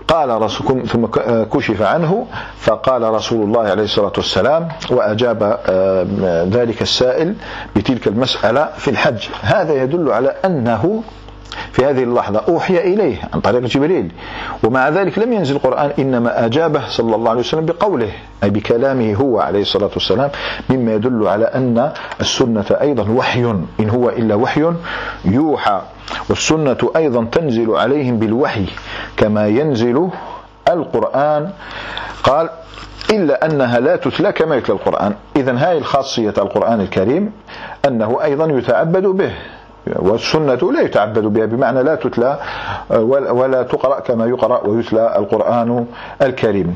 كشف عنه فقال رسول الله عليه الصلاة والسلام وأجاب ذلك السائل بتلك المسألة في الحج. هذا يدل على أنه في هذه اللحظة أوحي إليه عن طريق جبريل، ومع ذلك لم ينزل القرآن، إنما أجابه صلى الله عليه وسلم بقوله أي بكلامه هو عليه الصلاة والسلام، مما يدل على أن السنة أيضا وحي، إن هو إلا وحي يوحى. والسنة أيضا تنزل عليهم بالوحي كما ينزل القرآن، قال إلا أنها لا تتلى كما يتلى القرآن. إذن هذه الخاصية القرآن الكريم أنه أيضا يتعبد به، والسنة لا يتعبد بها، بمعنى لا تتلى ولا تقرأ كما يقرأ ويتلى القرآن الكريم.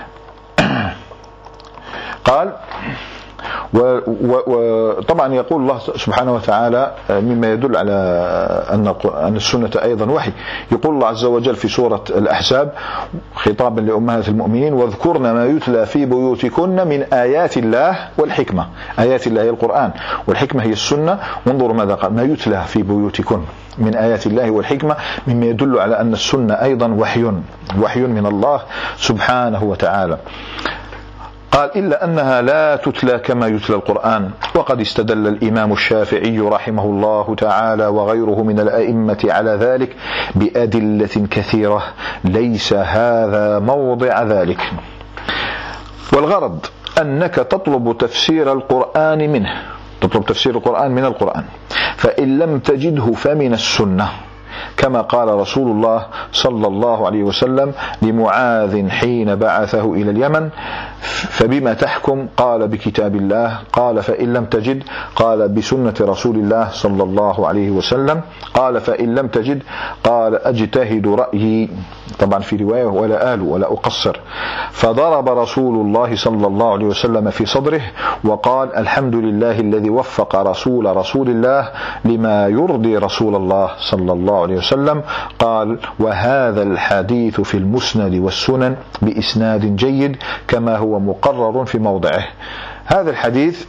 قال وطبعا يقول الله سبحانه وتعالى مما يدل على أن السنة أيضا وحي، يقول الله عز وجل في سورة الأحزاب خطابا لأمهات المؤمنين: واذكرن ما يتلى في بيوتكن من آيات الله والحكمة. آيات الله هي القرآن، والحكمة هي السنة. وانظروا ماذا قال: ما يتلى في بيوتكن من آيات الله والحكمة، مما يدل على أن السنة أيضا وحي من الله سبحانه وتعالى. قال: إلا أنها لا تتلى كما يتلى القرآن. وقد استدل الإمام الشافعي رحمه الله تعالى وغيره من الأئمة على ذلك بأدلة كثيرة، ليس هذا موضع ذلك. والغرض أنك تطلب تفسير القرآن منه، تطلب تفسير القرآن من القرآن، فإن لم تجده فمن السنة، كما قال رسول الله صلى الله عليه وسلم لمعاذ حين بعثه إلى اليمن: فبما تحكم؟ قال: بكتاب الله. قال: فإن لم تجد؟ قال: بسنة رسول الله صلى الله عليه وسلم. قال: فإن لم تجد؟ قال: أجتهد رأيي، طبعا في رواية: ولا آل ولا أقصر. فضرب رسول الله صلى الله عليه وسلم في صدره وقال: الحمد لله الذي وفق رسول الله لما يرضي رسول الله صلى الله عليه وسلم. قال: وهذا الحديث في المسند والسنن بإسناد جيد كما هو مقرر في موضعه. هذا الحديث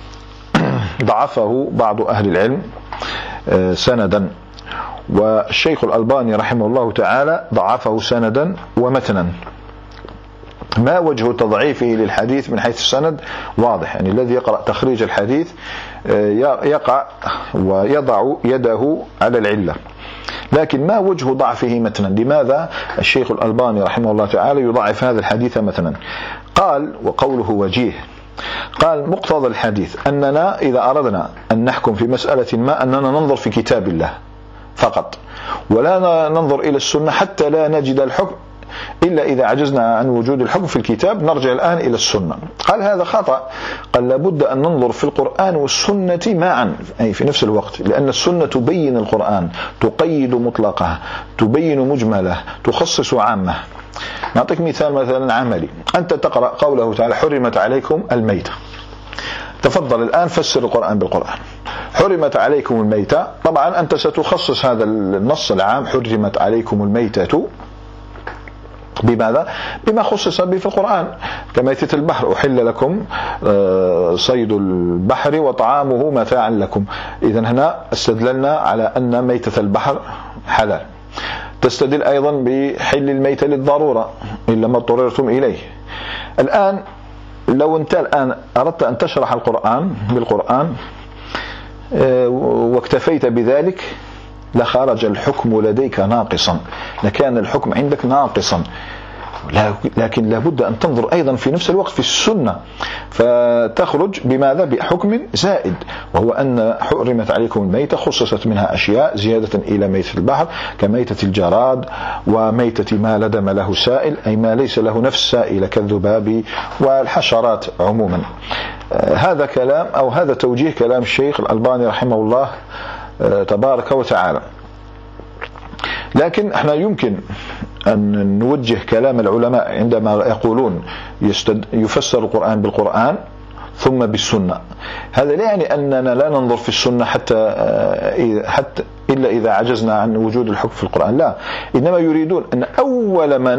ضعفه بعض أهل العلم سندا، والشيخ الألباني رحمه الله تعالى ضعفه سندا ومتنا. ما وجه تضعيفه للحديث من حيث السند واضح، يعني الذي يقرأ تخريج الحديث يقع ويضع يده على العلة، لكن ما وجه ضعفه متنا؟ لماذا الشيخ الألباني رحمه الله تعالى يضعف هذا الحديث متنا؟ قال، وقوله وجيه، قال: مقتضى الحديث أننا إذا أردنا أن نحكم في مسألة ما أننا ننظر في كتاب الله فقط، ولا ننظر إلى السنة حتى لا نجد الحكم، إلا إذا عجزنا عن وجود الحكم في الكتاب نرجع الآن إلى السنة. قال: هذا خطأ. قال: لابد أن ننظر في القرآن والسنة معا، أي في نفس الوقت، لأن السنة تبين القرآن، تقيد مطلقه، تبين مجمله، تخصص عامه. نعطيك مثال مثلا عملي: أنت تقرأ قوله تعالى: حرمت عليكم الميتة. تفضل الآن فسر القرآن بالقرآن. حرمت عليكم الميتة، طبعا أنت ستخصص هذا النص العام: حرمت عليكم الميتة، بماذا؟ بما خصص به في القرآن، كميتة البحر أحل لكم صيد البحر وطعامه متاعا لكم. إذن هنا استدللنا على أن ميتة البحر حلال. تستدل أيضا بحل الميتة للضرورة إلا ما اضطررتم إليه. الآن لو أنت الآن أردت أن تشرح القرآن بالقرآن واكتفيت بذلك لخرج الحكم لديك ناقصا، لكان الحكم عندك ناقصا، لكن لابد أن تنظر أيضا في نفس الوقت في السنة فتخرج بماذا؟ بحكم زائد، وهو أن حرمت عليكم الميتة، خصصت منها أشياء زيادة إلى ميتة البحر كميتة الجراد وميتة ما لا دم له سائل، أي ما ليس له نفس سائلة كالذباب والحشرات عموما. هذا كلام أو هذا توجيه كلام الشيخ الألباني رحمه الله تبارك وتعالى. لكن احنا يمكن أن نوجه كلام العلماء عندما يقولون يفسر القرآن بالقرآن ثم بالسنة. هذا لا يعني أننا لا ننظر في السنة حتى إلا إذا عجزنا عن وجود الحكم في القرآن، لا، إنما يريدون أن أول ما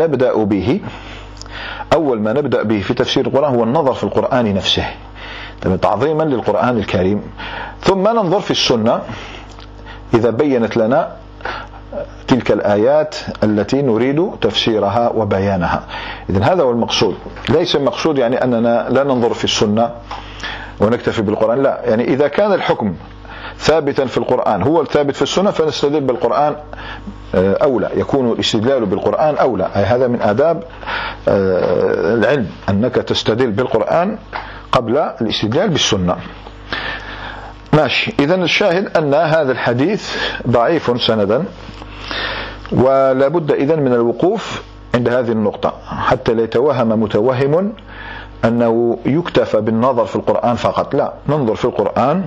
نبدأ به في تفسير القرآن هو النظر في القرآن نفسه تعظيما للقرآن الكريم، ثم ننظر في السنة إذا بينت لنا تلك الآيات التي نريد تفسيرها وبيانها. إذن هذا هو المقصود، ليس المقصود يعني أننا لا ننظر في السنة ونكتفي بالقرآن، لا، يعني إذا كان الحكم ثابتا في القرآن هو الثابت في السنة فنستدل بالقرآن أولى، يكون الاستدلال بالقرآن أولى. أي هذا من آداب العلم أنك تستدل بالقرآن قبل الاستدلال بالسنة. ماشي. إذن الشاهد أن هذا الحديث ضعيف سندا، ولا بد إذن من الوقوف عند هذه النقطة حتى لا يتوهم متوهم أنه يكتفى بالنظر في القرآن فقط، لا، ننظر في القرآن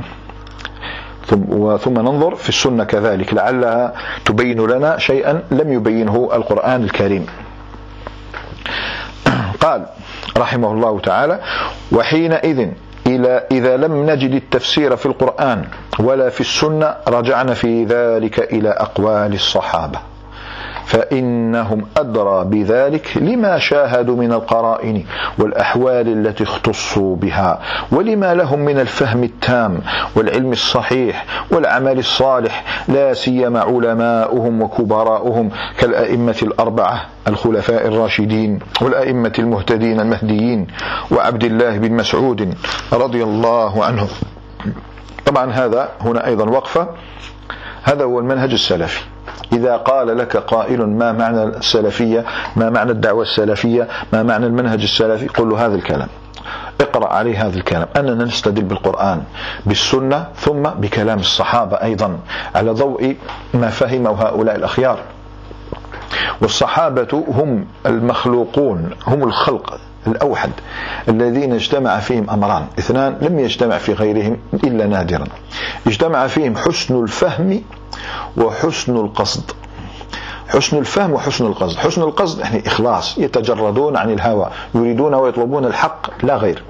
ثم ننظر في السنة كذلك، لعلها تبين لنا شيئا لم يبينه القرآن الكريم. قال رحمه الله تعالى: وحينئذ إذا لم نجد التفسير في القرآن ولا في السنة رجعنا في ذلك إلى أقوال الصحابة، فإنهم أدرى بذلك لما شاهدوا من القرائن والأحوال التي اختصوا بها، ولما لهم من الفهم التام والعلم الصحيح والعمل الصالح، لا سيما علماؤهم وكبراؤهم كالأئمة الأربعة الخلفاء الراشدين والأئمة المهتدين المهديين وعبد الله بن مسعود رضي الله عنه. طبعا هذا هنا أيضا وقفة، هذا هو المنهج السلفي. إذا قال لك قائل ما معنى السلفية، ما معنى الدعوة السلفية، ما معنى المنهج السلفي، قل له هذا الكلام، اقرأ عليه هذا الكلام، أننا نستدل بالقرآن بالسنة ثم بكلام الصحابة أيضا على ضوء ما فهمه هؤلاء الأخيار. والصحابة هم المخلوقون، هم الخلق الأوحد الذين اجتمع فيهم أمران اثنان لم يجتمع في غيرهم إلا نادرا، اجتمع فيهم حسن الفهم وحسن القصد. حسن الفهم وحسن القصد. حسن القصد يعني إخلاص، يتجردون عن الهوى، يريدون ويطلبون الحق لا غير.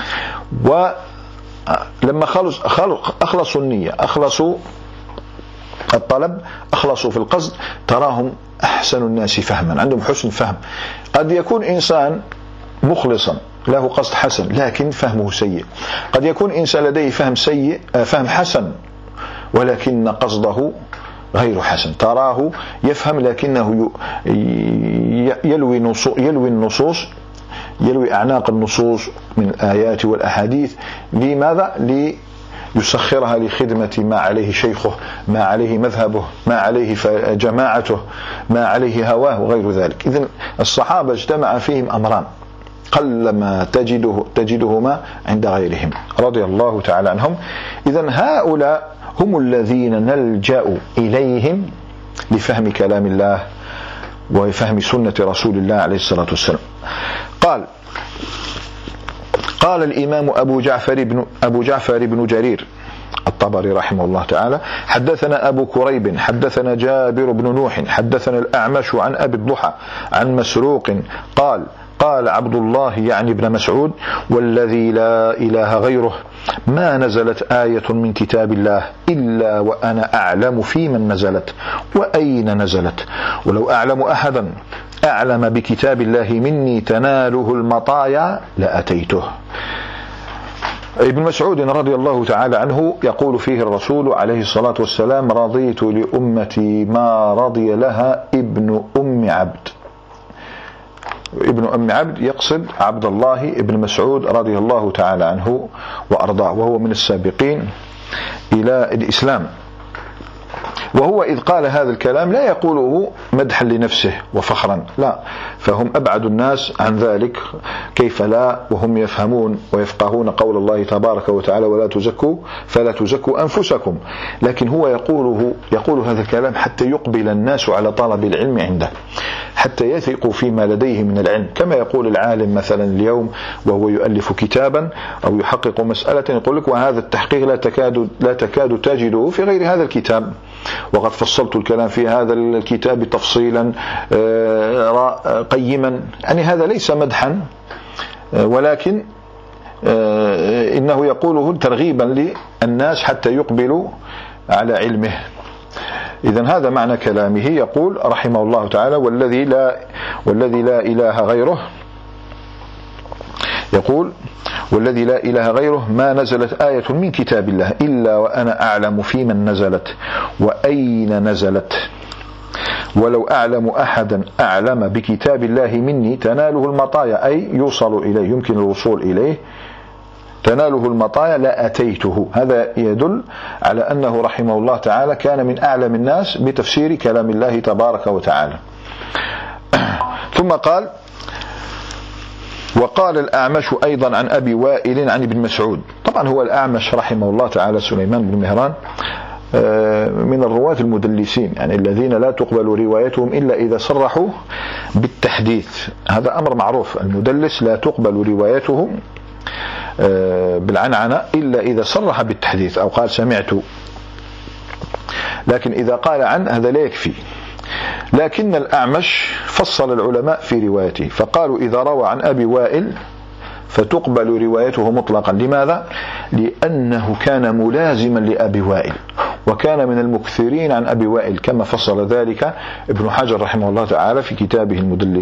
ولما أخلصوا النية، أخلصوا الطلب، أخلصوا في القصد، تراهم أحسن الناس فهما، عندهم حسن فهم. قد يكون إنسان مخلصا له قصد حسن لكن فهمه سيء، قد يكون إنسان لديه فهم سيء، فهم حسن ولكن قصده غير حسن، تراه يفهم لكنه يلوي النصوص، يلوي أعناق النصوص من الآيات والأحاديث. لماذا؟ ليسخرها لخدمة ما عليه شيخه، ما عليه مذهبه، ما عليه جماعته، ما عليه هواه وغير ذلك. إذن الصحابة اجتمع فيهم أمران قلما تجدهما عند غيرهم رضي الله تعالى عنهم. إذن هؤلاء هم الذين نلجأ إليهم لفهم كلام الله وفهم سنة رسول الله عليه الصلاة والسلام. قال الإمام أبو جعفر بن جرير الطبري رحمه الله تعالى: حدثنا أبو كريب حدثنا جابر بن نوح حدثنا الأعمش عن أبي الضحى عن مسروق قال عبد الله يعني ابن مسعود: والذي لا إله غيره ما نزلت آية من كتاب الله إلا وأنا أعلم في من نزلت وأين نزلت، ولو أعلم أحدا أعلم بكتاب الله مني تناله المطايا لأتيته. ابن مسعود رضي الله تعالى عنه يقول فيه الرسول عليه الصلاة والسلام: رضيت لأمتي ما رضي لها ابن أم عبد. ابن أم عبد يقصد عبد الله ابن مسعود رضي الله تعالى عنه وأرضاه، وهو من السابقين إلى الإسلام. وهو إذ قال هذا الكلام لا يقوله مدحا لنفسه وفخرا، لا، فهم أبعد الناس عن ذلك، كيف لا وهم يفهمون ويفقهون قول الله تبارك وتعالى: ولا تزكوا فلا تزكوا أنفسكم. لكن هو يقول هذا الكلام حتى يقبل الناس على طلب العلم عنده، حتى يثقوا فيما لديه من العلم، كما يقول العالم مثلا اليوم وهو يؤلف كتابا أو يحقق مسألة، يقول لك: وهذا التحقيق لا تكاد تجده في غير هذا الكتاب، وقد فصلت الكلام في هذا الكتاب تفصيلا قيما. يعني هذا ليس مدحا، ولكن إنه يقوله ترغيبا للناس حتى يقبلوا على علمه. إذن هذا معنى كلامه. يقول رحمه الله تعالى: والذي لا إله غيره، يقول: والذي لا إله غيره ما نزلت آية من كتاب الله إلا وأنا أعلم في من نزلت وأين نزلت، ولو أعلم أحدا أعلم بكتاب الله مني تناله المطايا، أي يوصل إليه، يمكن الوصول إليه، تناله المطايا لأتيته. هذا يدل على أنه رحمه الله تعالى كان من أعلم الناس بتفسير كلام الله تبارك وتعالى. ثم قال: وقال الأعمش أيضا عن أبي وائل عن ابن مسعود. طبعا هو الأعمش رحمه الله تعالى سليمان بن مهران من الرواة المدلسين، يعني الذين لا تقبل روايتهم إلا إذا صرحوا بالتحديث. هذا أمر معروف، المدلس لا تقبل روايته بالعنعنة إلا إذا صرح بالتحديث أو قال سمعت، لكن إذا قال عن هذا لا يكفي. لكن الأعمش فصل العلماء في روايته، فقالوا إذا روى عن أبي وائل فتقبل روايته مطلقا. لماذا؟ لأنه كان ملازما لأبي وائل، وكان من المكثرين عن أبي وائل، كما فصل ذلك ابن حجر رحمه الله تعالى في كتابه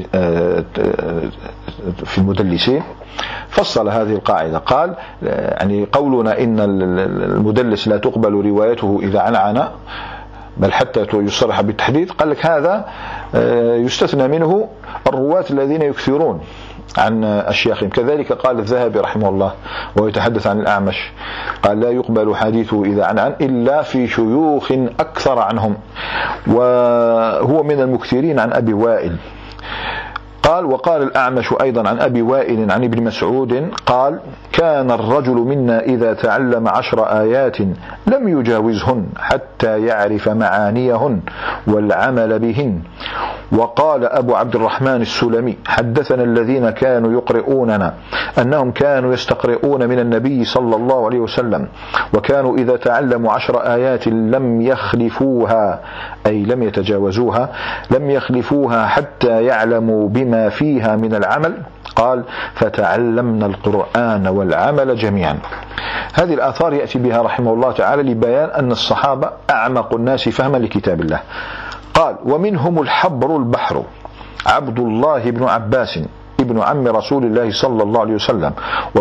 في المدلسين، فصل هذه القاعدة. قال: يعني قولنا إن المدلس لا تقبل روايته إذا عنعن بل حتى يصرح بالتحديد، قال لك هذا يستثنى منه الرواة الذين يكثرون عن أشياخهم. كذلك قال الذهبي رحمه الله وهو يتحدث عن الأعمش، قال: لا يقبل حديثه إذا عنعن إلا في شيوخ أكثر عنهم، وهو من المكثرين عن أبي وائل. قال: وقال الأعمش أيضا عن أبي وائل عن ابن مسعود قال: كان الرجل منا إذا تعلم 10 آيات لم يجاوزهن حتى يعرف معانيهن والعمل بهن. وقال أبو عبد الرحمن السلمي: حدثنا الذين كانوا يقرؤوننا أنهم كانوا يستقرؤون من النبي صلى الله عليه وسلم، وكانوا إذا تعلموا 10 آيات لم يخلفوها، أي لم يتجاوزوها، لم يخلفوها حتى يعلموا بما فيها من العمل. قال: فتعلمنا القرآن والعمل جميعا. هذه الآثار يأتي بها رحمه الله تعالى لبيان أن الصحابة أعمق الناس فهما لكتاب الله. قال: ومنهم الحبر البحر عبد الله بن عباس ابن عم رسول الله صلى الله عليه وسلم،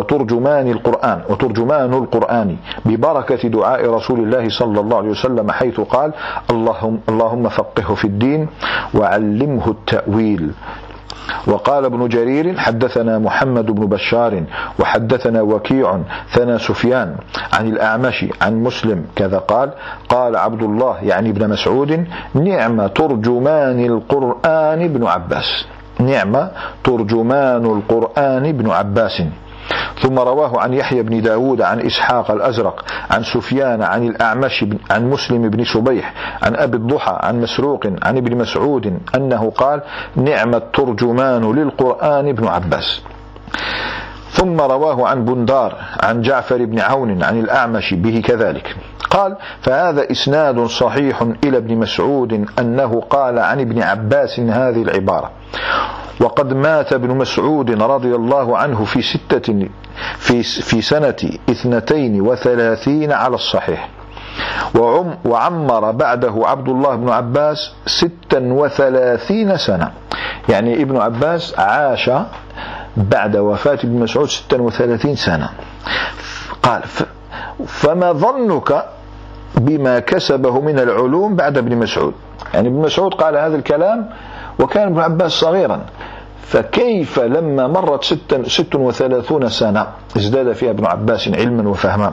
وترجمان القرآن ببركة دعاء رسول الله صلى الله عليه وسلم، حيث قال: اللهم فقهه في الدين وعلمه التأويل. وقال ابن جرير: حدثنا محمد بن بشار وحدثنا وكيع ثنا سفيان عن الأعمش عن مسلم كذا قال: قال عبد الله يعني ابن مسعود: نعم ترجمان القرآن ابن عباس، نعم ترجمان القرآن ابن عباس. ثم رواه عن يحيى بن داود عن إسحاق الأزرق عن سفيان عن الأعمش عن مسلم بن سبيح عن أبي الضحى عن مسروق عن ابن مسعود أنه قال: نعم الترجمان للقرآن ابن عباس. ثم رواه عن بندار عن جعفر بن عون عن الأعمش به كذلك. قال: فهذا إسناد صحيح إلى ابن مسعود أنه قال عن ابن عباس هذه العبارة. وقد مات ابن مسعود رضي الله عنه في سنة 32 على الصحيح. وعمر بعده عبد الله بن عباس 36 سنة. يعني ابن عباس عاش بعد وفاة ابن مسعود 36 سنة. قال فما ظنك بما كسبه من العلوم بعد ابن مسعود؟ يعني ابن مسعود قال هذا الكلام وكان ابن عباس صغيرا، فكيف لما مرت 36 سنة ازداد فيها ابن عباس علما وفهما.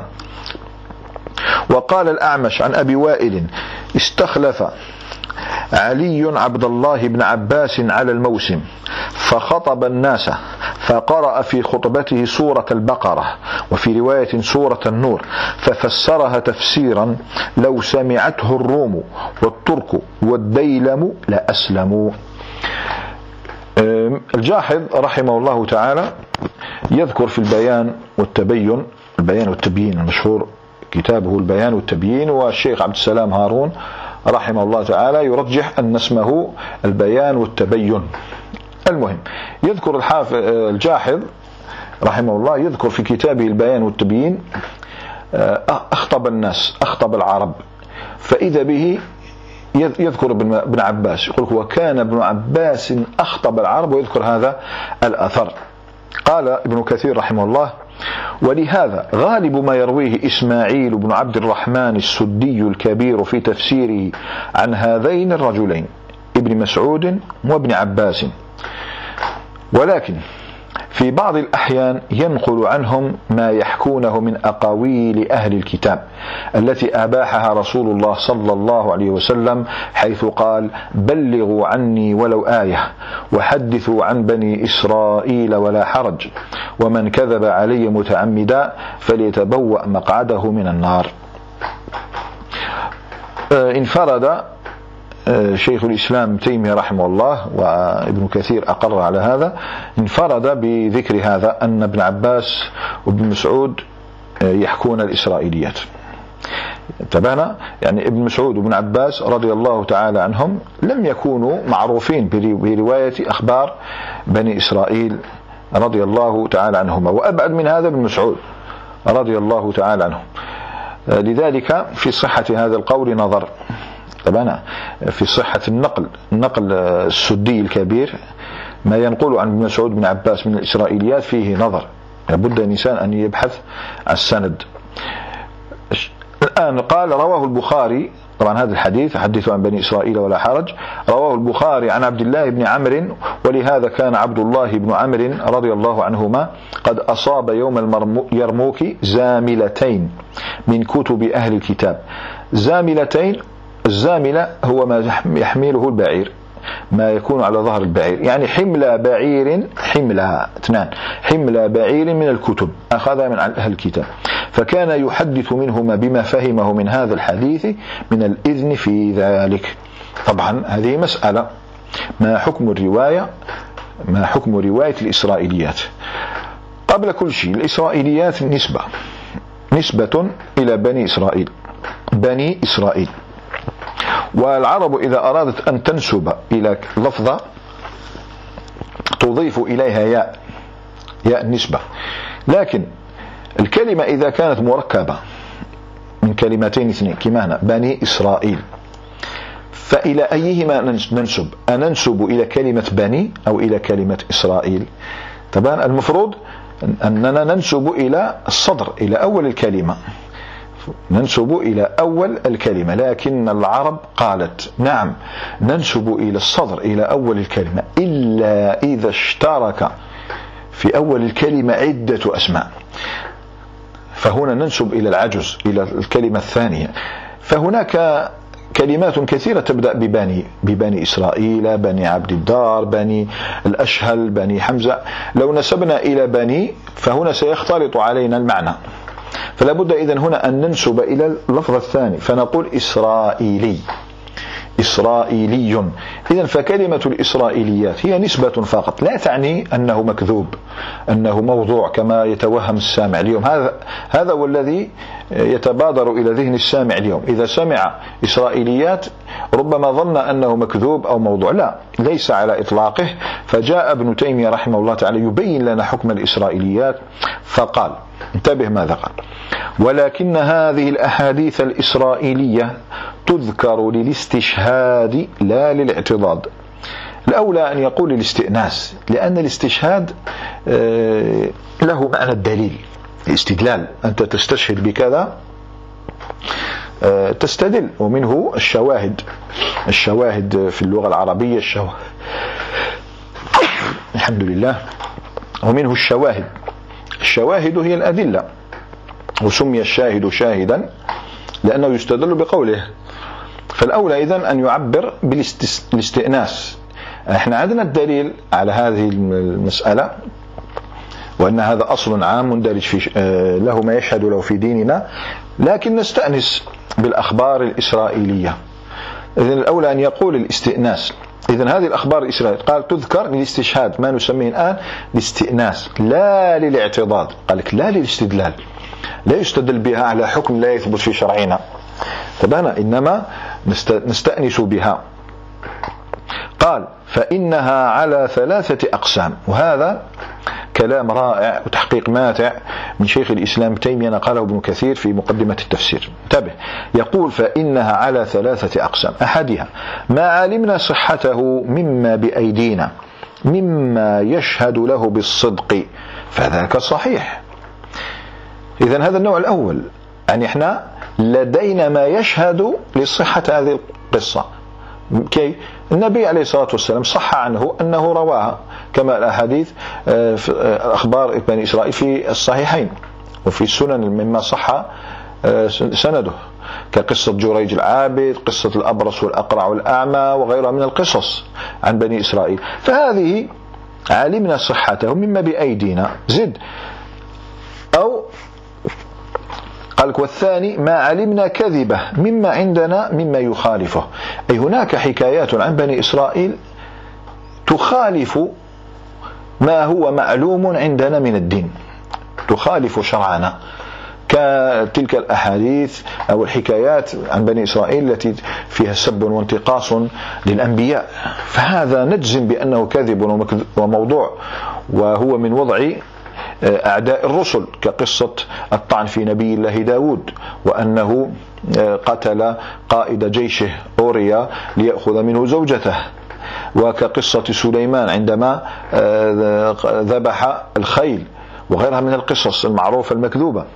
وقال الأعمش عن أبي وائل استخلف علي عبد الله بن عباس على الموسم فخطب الناس فقرأ في خطبته سورة البقرة، وفي رواية سورة النور، ففسرها تفسيرا لو سمعته الروم والترك والديلم لأسلموا. الجاحظ رحمه الله تعالى يذكر في البيان والتبين، البيان والتبيين المشهور كتابه البيان والتبيين، والشيخ عبد السلام هارون رحمه الله تعالى يرجح أن اسمه البيان والتبين. المهم يذكر الجاحظ رحمه الله يذكر في كتابه البيان والتبيين أخطب الناس، أخطب العرب، فإذا به يذكر ابن عباس يقول وكان ابن عباس أخطب العرب، ويذكر هذا الأثر. قال ابن كثير رحمه الله ولهذا غالب ما يرويه إسماعيل بن عبد الرحمن السدي الكبير في تفسيره عن هذين الرجلين ابن مسعود وابن عباس، ولكن في بعض الأحيان ينقل عنهم ما يحكونه من أقاويل أهل الكتاب التي أباحها رسول الله صلى الله عليه وسلم، حيث قال بلغوا عني ولو آية وحدثوا عن بني إسرائيل ولا حرج، ومن كذب علي متعمدا فليتبوأ مقعده من النار. انفرد شيخ الإسلام تيمية رحمه الله وابن كثير أقر على هذا، انفرد بذكر هذا أن ابن عباس وابن مسعود يحكون الإسرائيليات. انتبهنا؟ يعني ابن مسعود وابن عباس رضي الله تعالى عنهم لم يكونوا معروفين برواية أخبار بني إسرائيل رضي الله تعالى عنهما، وأبعد من هذا ابن مسعود رضي الله تعالى عنهم. لذلك في صحة هذا القول نظر. طبعا في صحة النقل السدي الكبير ما ينقل عن ابن مسعود بن عباس من الإسرائيليات فيه نظر، لابد الإنسان أن يبحث عن السند. الآن قال رواه البخاري، طبعا هذا الحديث حدثوا عن بني إسرائيل ولا حرج، رواه البخاري عن عبد الله بن عمرو، ولهذا كان عبد الله بن عمرو رضي الله عنهما قد أصاب يوم اليرموك زاملتين من كتب أهل الكتاب. زاملتين، الزاملة هو ما يحمله البعير، ما يكون على ظهر البعير، يعني حمل بعير، حملها اثنان، حمل بعير من الكتب أخذها من أهل الكتاب، فكان يحدث منهما بما فهمه من هذا الحديث من الإذن في ذلك. طبعا هذه مسألة، ما حكم الرواية، ما حكم رواية الإسرائيليات؟ قبل كل شيء الإسرائيليات نسبة إلى بني إسرائيل، بني إسرائيل. والعرب إذا أرادت أن تنسب إلى لفظة تضيف إليها ياء النسبة، لكن الكلمة إذا كانت مركبة من كلمتين اثنين كما هنا بني إسرائيل، فإلى أيهما ننسب؟ أننسب إلى كلمة بني أو إلى كلمة إسرائيل؟ طبعا المفروض أننا ننسب إلى الصدر، إلى أول الكلمة، ننسب إلى أول الكلمة، لكن العرب قالت نعم ننسب إلى الصدر، إلى أول الكلمة، إلا إذا اشترك في أول الكلمة عدة أسماء، فهنا ننسب إلى العجز، إلى الكلمة الثانية. فهناك كلمات كثيرة تبدأ ببني إسرائيل، بني عبد الدار، بني الأشهل، بني حمزة. لو نسبنا إلى بني فهنا سيختلط علينا المعنى، فلا بد إذن هنا أن ننسب إلى اللفظ الثاني، فنقول إسرائيلي، إسرائيلي. إذن فكلمة الإسرائيليات هي نسبة فقط، لا تعني أنه مكذوب، أنه موضوع كما يتوهم السامع اليوم. هذا هو الذي يتبادر إلى ذهن السامع اليوم، إذا سمع إسرائيليات ربما ظن أنه مكذوب أو موضوع، لا، ليس على إطلاقه. فجاء ابن تيمية رحمه الله تعالى يبين لنا حكم الإسرائيليات، فقال انتبه ماذا قال: ولكن هذه الأحاديث الإسرائيلية تذكر للاستشهاد لا للاعتضاد. الأولى أن يقول الاستئناس، لأن الاستشهاد له معنى الدليل، الاستدلال، أنت تستشهد بكذا، تستدل، ومنه الشواهد. الشواهد في اللغة العربية الحمد لله، ومنه الشواهد. الشواهد هي الأدلة، وسمي الشاهد شاهدا لأنه يستدل بقوله. فالأولى إذن أن يعبر بالاستئناس. احنا عندنا الدليل على هذه المسألة، وأن هذا أصل عام مندرج في له ما يشهد له في ديننا، لكن نستأنس بالأخبار الإسرائيلية. إذن الأولى أن يقول الاستئناس. إذن هذه الأخبار الإسرائيلية قال تذكر للاستشهاد، ما نسميه الآن الاستئناس، لا للاعتضاد. قال لك لا للاستدلال، لا يستدل بها على حكم لا يثبت في شرعنا، تبانا، إنما نستأنس بها. قال فإنها على 3 أقسام، وهذا كلام رائع وتحقيق ماتع من شيخ الإسلام ابن تيمية نقله ابن كثير في مقدمة التفسير. انتبه، يقول فإنها على 3 أقسام. أحدها ما علمنا صحته مما بأيدينا مما يشهد له بالصدق فذاك صحيح. إذن هذا النوع الأول، يعني احنا لدينا ما يشهد لصحة هذه القصة. كي النبي عليه الصلاة والسلام صح عنه أنه رواها، كما الأحاديث أخبار بني إسرائيل في الصحيحين وفي السنن مما صح سنده، كقصة جريج العابد، قصة الأبرص والأقرع والأعمى، وغيرها من القصص عن بني إسرائيل. فهذه علمنا صحته مما بأيدينا. زد أو قال والثاني ما علمنا كذبه مما عندنا مما يخالفه، أي هناك حكايات عن بني إسرائيل تخالف ما هو معلوم عندنا من الدين، تخالف شرعنا، كتلك الأحاديث أو الحكايات عن بني إسرائيل التي فيها سب وانتقاص للأنبياء، فهذا نجزم بأنه كذب وموضوع، وهو من وضع أعداء الرسل، كقصة الطعن في نبي الله داود، وأنه قتل قائد جيشه أوريا ليأخذ منه زوجته، وكقصة سليمان عندما ذبح الخيل، وغيرها من القصص المعروفة المكذوبة.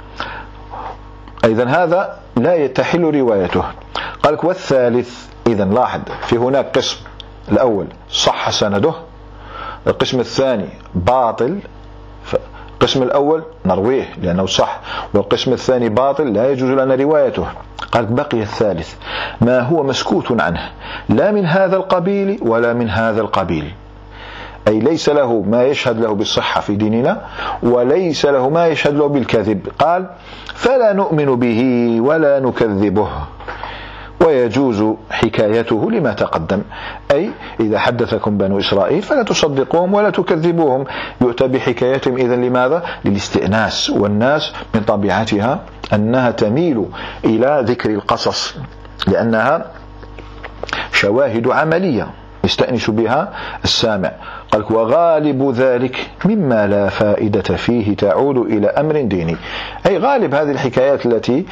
إذن هذا لا تحل روايته. قال والثالث، إذن لاحظ في هناك قسم الأول صح سنده، القسم الثاني باطل، القسم الأول نرويه لأنه صح، والقسم الثاني باطل لا يجوز لنا روايته. قال بقي الثالث ما هو مسكوت عنه، لا من هذا القبيل ولا من هذا القبيل، أي ليس له ما يشهد له بالصحة في ديننا، وليس له ما يشهد له بالكذب. قال فلا نؤمن به ولا نكذبه، ويجوز حكايته لما تقدم، أي إذا حدثكم بنو إسرائيل فلا تصدقوهم ولا تكذبوهم، يؤتى بحكايتهم إذن لماذا؟ للاستئناس، والناس من طبيعتها أنها تميل إلى ذكر القصص لأنها شواهد عملية يستأنس بها السامع. قال وغالب ذلك مما لا فائدة فيه تعود إلى أمر ديني، أي غالب هذه الحكايات التي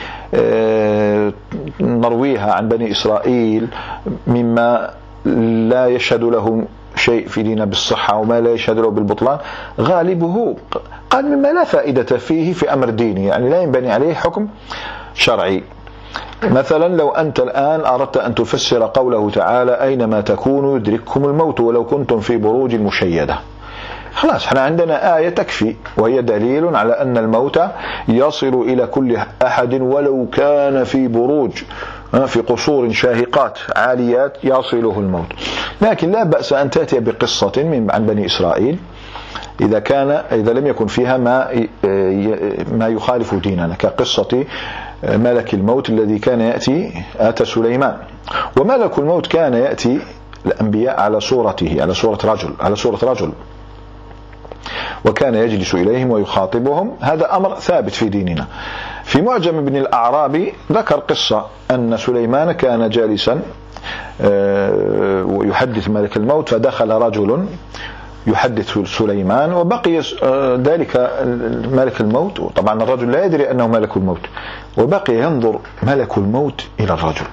نرويها عن بني إسرائيل مما لا يشهد له شيء في ديننا بالصحة وما لا يشهد له بالبطلان، غالبه قال مما لا فائدة فيه في أمر ديني، يعني لا ينبني عليه حكم شرعي. مثلا لو أنت الآن أردت أن تفسر قوله تعالى أينما تكونوا يدرككم الموت ولو كنتم في بروج مشيدة، خلاص احنا عندنا آية تكفي، وهي دليل على أن الموت يصل إلى كل أحد ولو كان في بروج، في قصور شاهقات عاليات يصله الموت. لكن لا بأس أن تأتي بقصة عن بني إسرائيل إذا لم يكن فيها ما يخالف ديننا، كقصة ملك الموت الذي كان أتى سليمان، وملك الموت كان يأتي الأنبياء على صورة رجل وكان يجلس إليهم ويخاطبهم، هذا أمر ثابت في ديننا. في معجم ابن الأعرابي ذكر قصة أن سليمان كان جالسا ويحدث ملك الموت، فدخل رجل يحدث سليمان، وبقي ذلك ملك الموت، طبعا الرجل لا يدري أنه ملك الموت، وبقي ينظر ملك الموت إلى الرجل،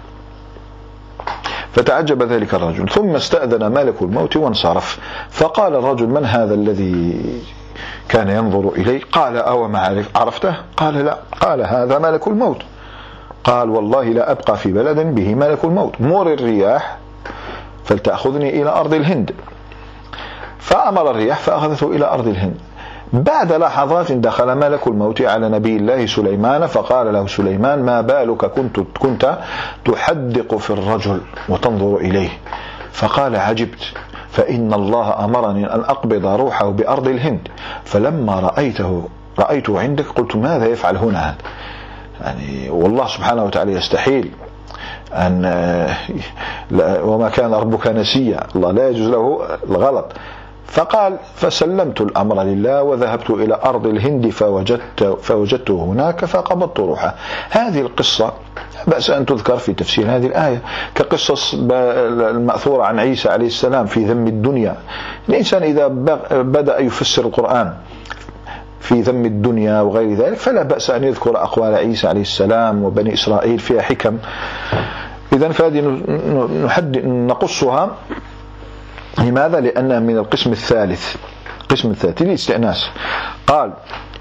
فتعجب ذلك الرجل، ثم استأذن ملك الموت وانصرف. فقال الرجل: من هذا الذي كان ينظر إلي؟ قال: أو ما عرفته؟ قال: لا. قال: هذا ملك الموت. قال: والله لا أبقى في بلد به ملك الموت، مر الرياح فلتأخذني إلى أرض الهند. فأمر الرياح فأخذته إلى أرض الهند. بعد لحظات دخل ملك الموت على نبي الله سليمان، فقال له سليمان: ما بالك كنت تحدق في الرجل وتنظر إليه؟ فقال: عجبت، فإن الله أمرني أن أقبض روحه بأرض الهند، فلما رأيته عندك قلت: ماذا يفعل هنا هذا؟ يعني والله سبحانه وتعالى يستحيل أن وما كان ربك نسيا، الله لا يجوز له الغلط. فقال: فسلمت الأمر لله وذهبت إلى أرض الهند فوجدته هناك فقبضت روحه. هذه القصة بأس أن تذكر في تفسير هذه الآية، كقصص المأثورة عن عيسى عليه السلام في ذم الدنيا. الإنسان إذا بدأ يفسر القرآن في ذم الدنيا وغير ذلك فلا بأس أن يذكر أقوال عيسى عليه السلام وبني إسرائيل فيها حكم. إذن فهذه نقصها. لماذا؟ لأنها من القسم الثالث، الاستئناس. قال: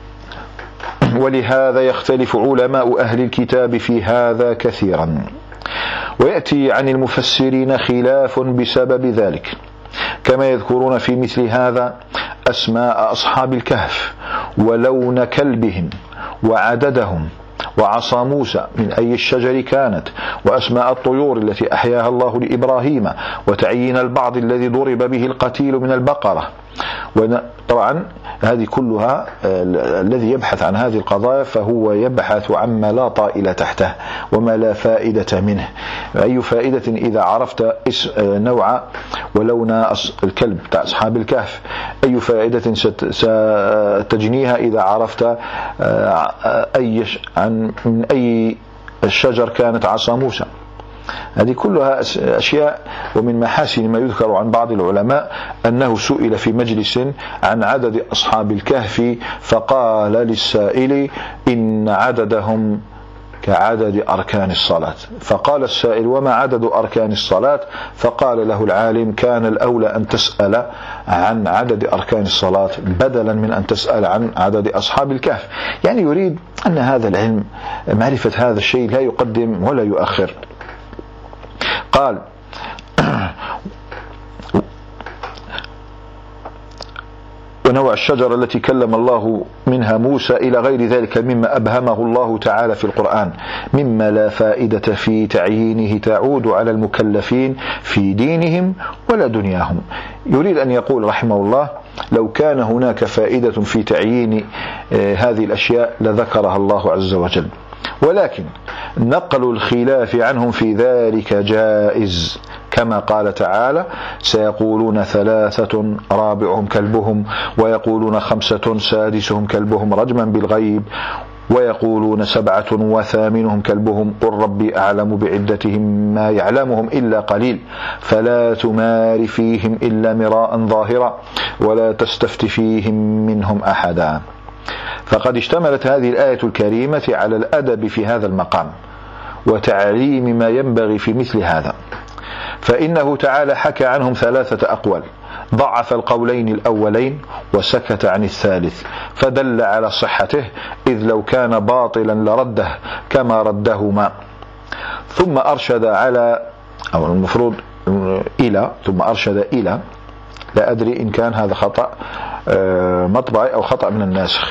ولهذا يختلف علماء أهل الكتاب في هذا كثيرا، ويأتي عن المفسرين خلاف بسبب ذلك، كما يذكرون في مثل هذا أسماء أصحاب الكهف ولون كلبهم وعددهم وعصا موسى من أي الشجر كانت، وأسماء الطيور التي أحياها الله لإبراهيم، وتعيين البعض الذي ضرب به القتيل من البقرة. طبعا هذه كلها الذي يبحث عن هذه القضايا فهو يبحث عما لا طائل تحته وما لا فائدة منه. أي فائدة إذا عرفت نوع ولون الكلب بتاع أصحاب الكهف؟ أي فائدة ستجنيها إذا عرفت من أي الشجر كانت عصا موسى؟ هذه كلها أشياء. ومن محاسن ما يذكر عن بعض العلماء أنه سئل في مجلس عن عدد أصحاب الكهف، فقال للسائل: إن عددهم كعدد أركان الصلاة. فقال السائل: وما عدد أركان الصلاة؟ فقال له العالم: كان الأولى أن تسأل عن عدد أركان الصلاة بدلا من أن تسأل عن عدد أصحاب الكهف. يعني يريد أن هذا العلم، معرفة هذا الشيء، لا يقدم ولا يؤخر. قال: ونوع الشجرة التي كلم الله منها موسى إلى غير ذلك مما أبهمه الله تعالى في القرآن مما لا فائدة في تعيينه تعود على المكلفين في دينهم ولا دنياهم. يريد أن يقول رحمه الله: لو كان هناك فائدة في تعيين هذه الأشياء لذكرها الله عز وجل، ولكن نقل الخلاف عنهم في ذلك جائز، كما قال تعالى: سيقولون 3 رابعهم كلبهم، ويقولون 5 سادسهم كلبهم رجما بالغيب، ويقولون 7 وثامنهم كلبهم، قل ربي أعلم بعدتهم ما يعلمهم إلا قليل، فلا تمار فيهم إلا مراء ظاهرا ولا تستفت فيهم منهم أحدا. فقد اشتملت هذه الآية الكريمة على الأدب في هذا المقام وتعليم ما ينبغي في مثل هذا، فإنه تعالى حكى عنهم 3 أقوال، ضعف القولين الأولين وسكت عن الثالث، فدل على صحته، إذ لو كان باطلا لرده كما ردهما. ثم أرشد على، أو المفروض إلى، ثم أرشد إلى، لا أدري إن كان هذا خطأ مطبعي أو خطأ من الناسخ.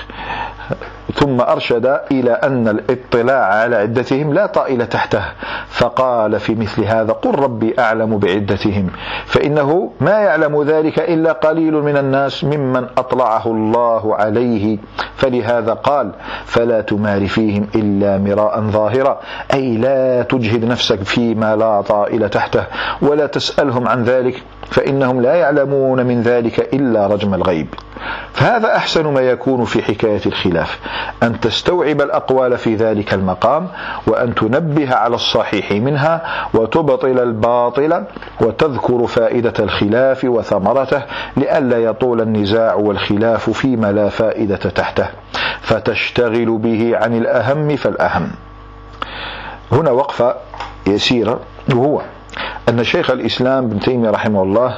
ثم أرشد إلى أن الاطلاع على عدتهم لا طائل تحته، فقال في مثل هذا: قل ربي أعلم بعدتهم، فإنه ما يعلم ذلك إلا قليل من الناس ممن أطلعه الله عليه. فلهذا قال: فلا تمار فيهم إلا مراء ظاهرا، أي لا تجهد نفسك فيما لا طائل تحته، ولا تسألهم عن ذلك، فإنهم لا يعلمون من ذلك إلا رجم الغيب. فهذا أحسن ما يكون في حكاية الخلاف، أن تستوعب الأقوال في ذلك المقام، وأن تنبه على الصحيح منها، وتبطل الباطل، وتذكر فائدة الخلاف وثمرته لئلا يطول النزاع والخلاف فيما لا فائدة تحته فتشتغل به عن الأهم فالأهم. هنا وقفة يسيرة، وهو أن شيخ الإسلام ابن تيمية رحمه الله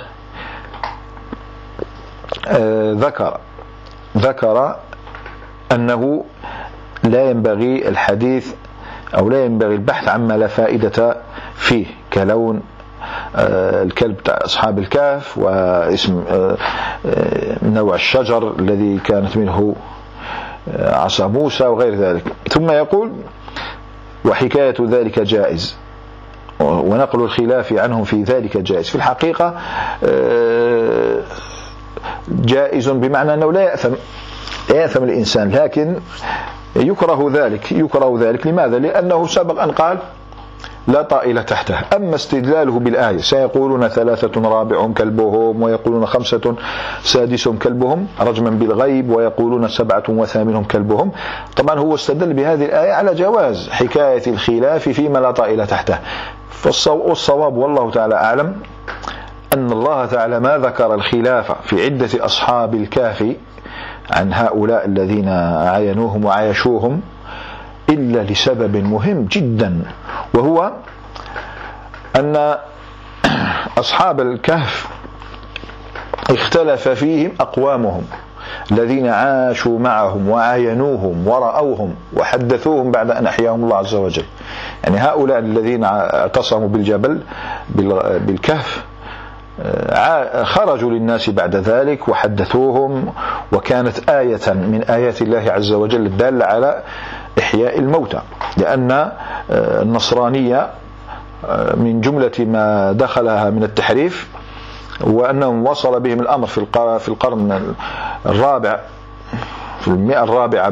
ذكر أنه لا ينبغي الحديث أو لا ينبغي البحث عما لا فائدة فيه، كلون الكلب أصحاب الكهف واسم نوع الشجر الذي كانت منه عصا موسى وغير ذلك. ثم يقول وحكاية ذلك جائز ونقل الخلاف عنهم في ذلك جائز. في الحقيقة جائز بمعنى أنه لا يأثم الإنسان، لكن يكره ذلك. لماذا؟ لأنه سبق أن قال لا طائل تحته. أما استدلاله بالآية سيقولون 3 رابعهم كلبهم ويقولون 5 سادسهم كلبهم رجما بالغيب ويقولون 7 وثامنهم كلبهم، طبعا هو استدل بهذه الآية على جواز حكاية الخلاف فيما لا طائل تحته. والصواب والله تعالى أعلم أن الله تعالى ما ذكر الخلاف في عدة أصحاب الكهف عن هؤلاء الذين عاينوهم وعايشوهم إلا لسبب مهم جدا، وهو أن أصحاب الكهف اختلف فيهم أقوامهم الذين عاشوا معهم وعاينوهم ورأوهم وحدثوهم بعد أن أحياهم الله عز وجل. يعني هؤلاء الذين اعتصموا بالجبل بالكهف خرجوا للناس بعد ذلك وحدثوهم، وكانت آية من آيات الله عز وجل الدالة على إحياء الموتى، لأن النصرانية من جملة ما دخلها من التحريف وأنهم وصل بهم الأمر في القرن الرابع في 100 الرابعة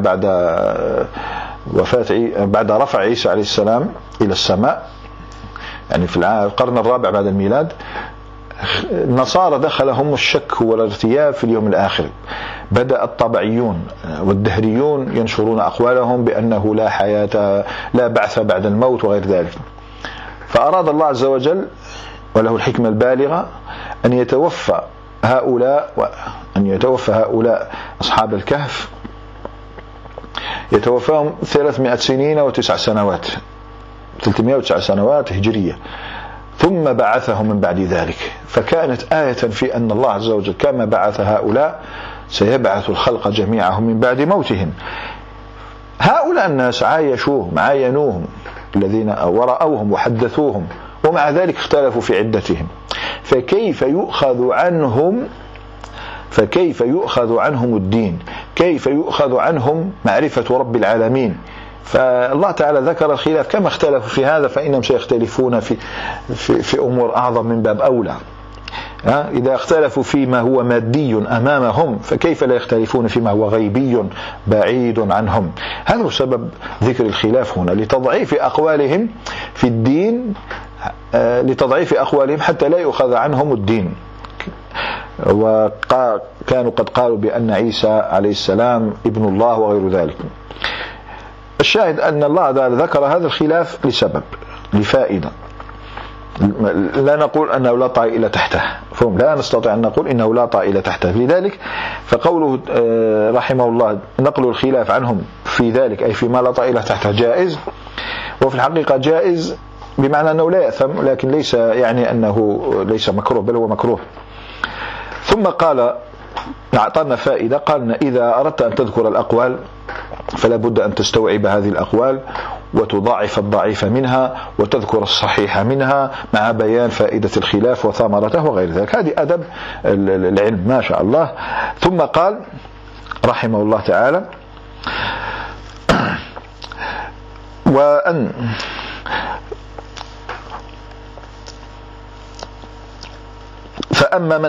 بعد رفع عيسى عليه السلام إلى السماء، يعني في القرن الرابع بعد الميلاد النصارى دخلهم الشك والارتياب في اليوم الآخر. بدأ الطبعيون والدهريون ينشرون أقوالهم بأنه لا حياة لا بعث بعد الموت وغير ذلك. فأراد الله عز وجل وله الحكمة البالغة أن يتوفى هؤلاء أصحاب الكهف، يتوفاهم 300 سنين و9 سنوات 309 سنوات هجرية، ثم بعثهم من بعد ذلك. فكانت آية في أن الله عز وجل كما بعث هؤلاء سيبعث الخلق جميعهم من بعد موتهم. هؤلاء الناس عاينوهم الذين ورأوهم وحدثوهم، ومع ذلك اختلفوا في عدتهم، فكيف يؤخذ عنهم الدين؟ كيف يؤخذ عنهم معرفة رب العالمين؟ فالله تعالى ذكر الخلاف كما اختلفوا في هذا فإنهم سيختلفون في أمور أعظم من باب أولى. إذا اختلفوا فيما هو مادي أمامهم فكيف لا يختلفون فيما هو غيبي بعيد عنهم؟ هذا هو سبب ذكر الخلاف هنا، لتضعيف أقوالهم في الدين، لتضعيف أقوالهم حتى لا يؤخذ عنهم الدين. وكانوا قد قالوا بأن عيسى عليه السلام ابن الله وغير ذلك. الشاهد أن الله ذكر هذا الخلاف لسبب، لفائدة. لا نقول أنه لا طائل تحته، فهم لا نستطيع أن نقول إنه لا طائل تحته. لذلك فقوله رحمه الله نقل الخلاف عنهم في ذلك أي فيما لا طائل تحته جائز، وفي الحقيقة جائز بمعنى أنه لا يأثم، لكن ليس يعني أنه ليس مكروه، بل هو مكروه. ثم قال أعطانا فائدة، قالنا إذا أردت أن تذكر الأقوال فلا بد أن تستوعب هذه الأقوال وتضاعف الضعيف منها وتذكر الصحيح منها مع بيان فائدة الخلاف وثمرته وغير ذلك. هذه أدب العلم ما شاء الله. ثم قال رحمه الله تعالى وأن فأما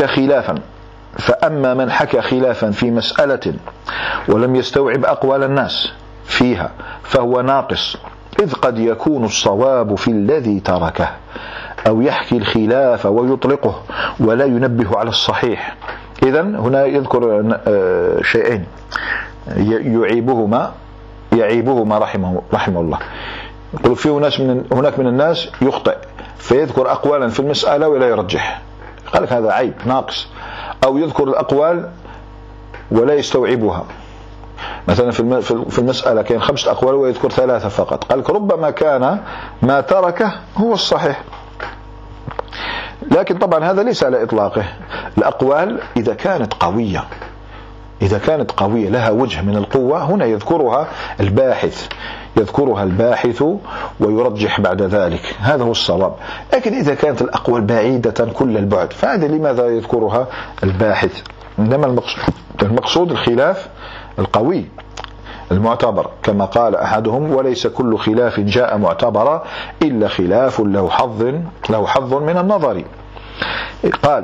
من حكى خلافا في مسألة ولم يستوعب أقوال الناس فيها فهو ناقص، إذ قد يكون الصواب في الذي تركه، أو يحكي الخلاف ويطلقه ولا ينبه على الصحيح. إذن هنا يذكر شيئين يعيبهما رحمه الله. يقول في هناك من الناس يخطئ فيذكر أقوالا في المسألة ولا يرجح، قال لك هذا عيب ناقص. أو يذكر الأقوال ولا يستوعبها. مثلا في المسألة كان 5 أقوال ويذكر 3 فقط، قال ربما كان ما تركه هو الصحيح. لكن طبعا هذا ليس على إطلاقه. الأقوال إذا كانت قوية لها وجه من القوة، هنا يذكرها الباحث ويرجح بعد ذلك، هذا هو الصواب. لكن إذا كانت الأقوال بعيدة كل البعد، فهذا لماذا يذكرها الباحث؟ إنما المقصود الخلاف القوي المعتبر، كما قال أحدهم: وليس كل خلاف جاء معتبرا إلا خلاف له حظ من النظر. قال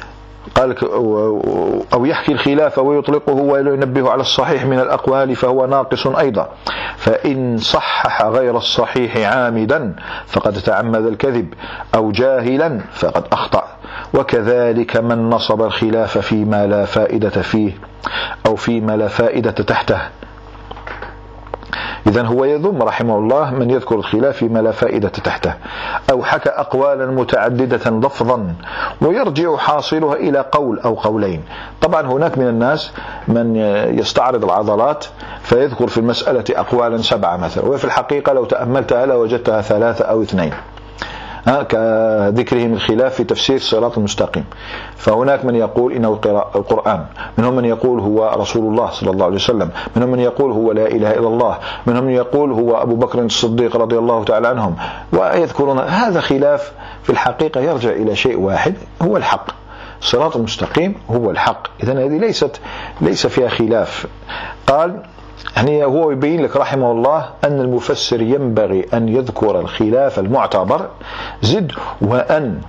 أو يحكي الخلاف ويطلقه وينبه على الصحيح من الأقوال فهو ناقص أيضا، فإن صحح غير الصحيح عامدا فقد تعمد الكذب، أو جاهلا فقد أخطأ. وكذلك من نصب الخلاف فيما لا فائدة فيه أو فيما لا فائدة تحته. إذن هو يذم رحمه الله من يذكر الخلاف فيما لا فائدة تحته، أو حكى أقوالا متعددة لفظا ويرجع حاصلها إلى قول أو قولين. طبعا هناك من الناس من يستعرض العضلات فيذكر في المسألة أقوالا 7 مثلا، وفي الحقيقة لو تأملتها لوجدتها 3 أو 2، كذكرهم الخلاف في تفسير الصراط المستقيم. فهناك من يقول إنه القرآن، منهم من يقول هو رسول الله صلى الله عليه وسلم، منهم من يقول هو لا إله إلا الله، منهم من يقول هو أبو بكر الصديق رضي الله تعالى عنهم، ويذكرون هذا خلاف في الحقيقة يرجع إلى شيء واحد هو الحق. الصراط المستقيم هو الحق. إذن هذه ليس فيها خلاف. قال يعني هو يبين لك رحمه الله أن المفسر ينبغي أن يذكر الخلاف المعتبر وأن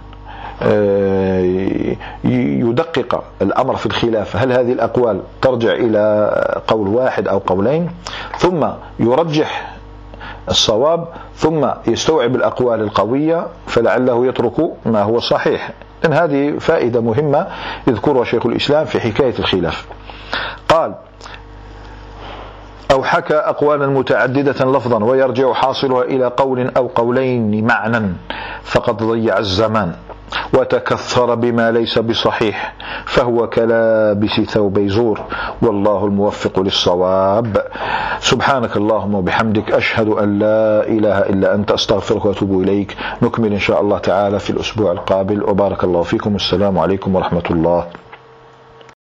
يدقق الأمر في الخلاف، هل هذه الأقوال ترجع إلى قول واحد أو قولين، ثم يرجح الصواب، ثم يستوعب الأقوال القوية فلعله يترك ما هو صحيح. لأن هذه فائدة مهمة يذكرها شيخ الإسلام في حكاية الخلاف. قال أو حكى أقوالا متعددة لفظا ويرجع حاصلها إلى قول أو قولين معنى فقد ضيع الزمان وتكثر بما ليس بصحيح، فهو كلابس ثوبي زور، والله الموفق للصواب. سبحانك اللهم وبحمدك، أشهد أن لا إله إلا أنت، أستغفرك وأتوب إليك. نكمل إن شاء الله تعالى في الأسبوع القابل، وبارك الله فيكم. السلام عليكم ورحمة الله.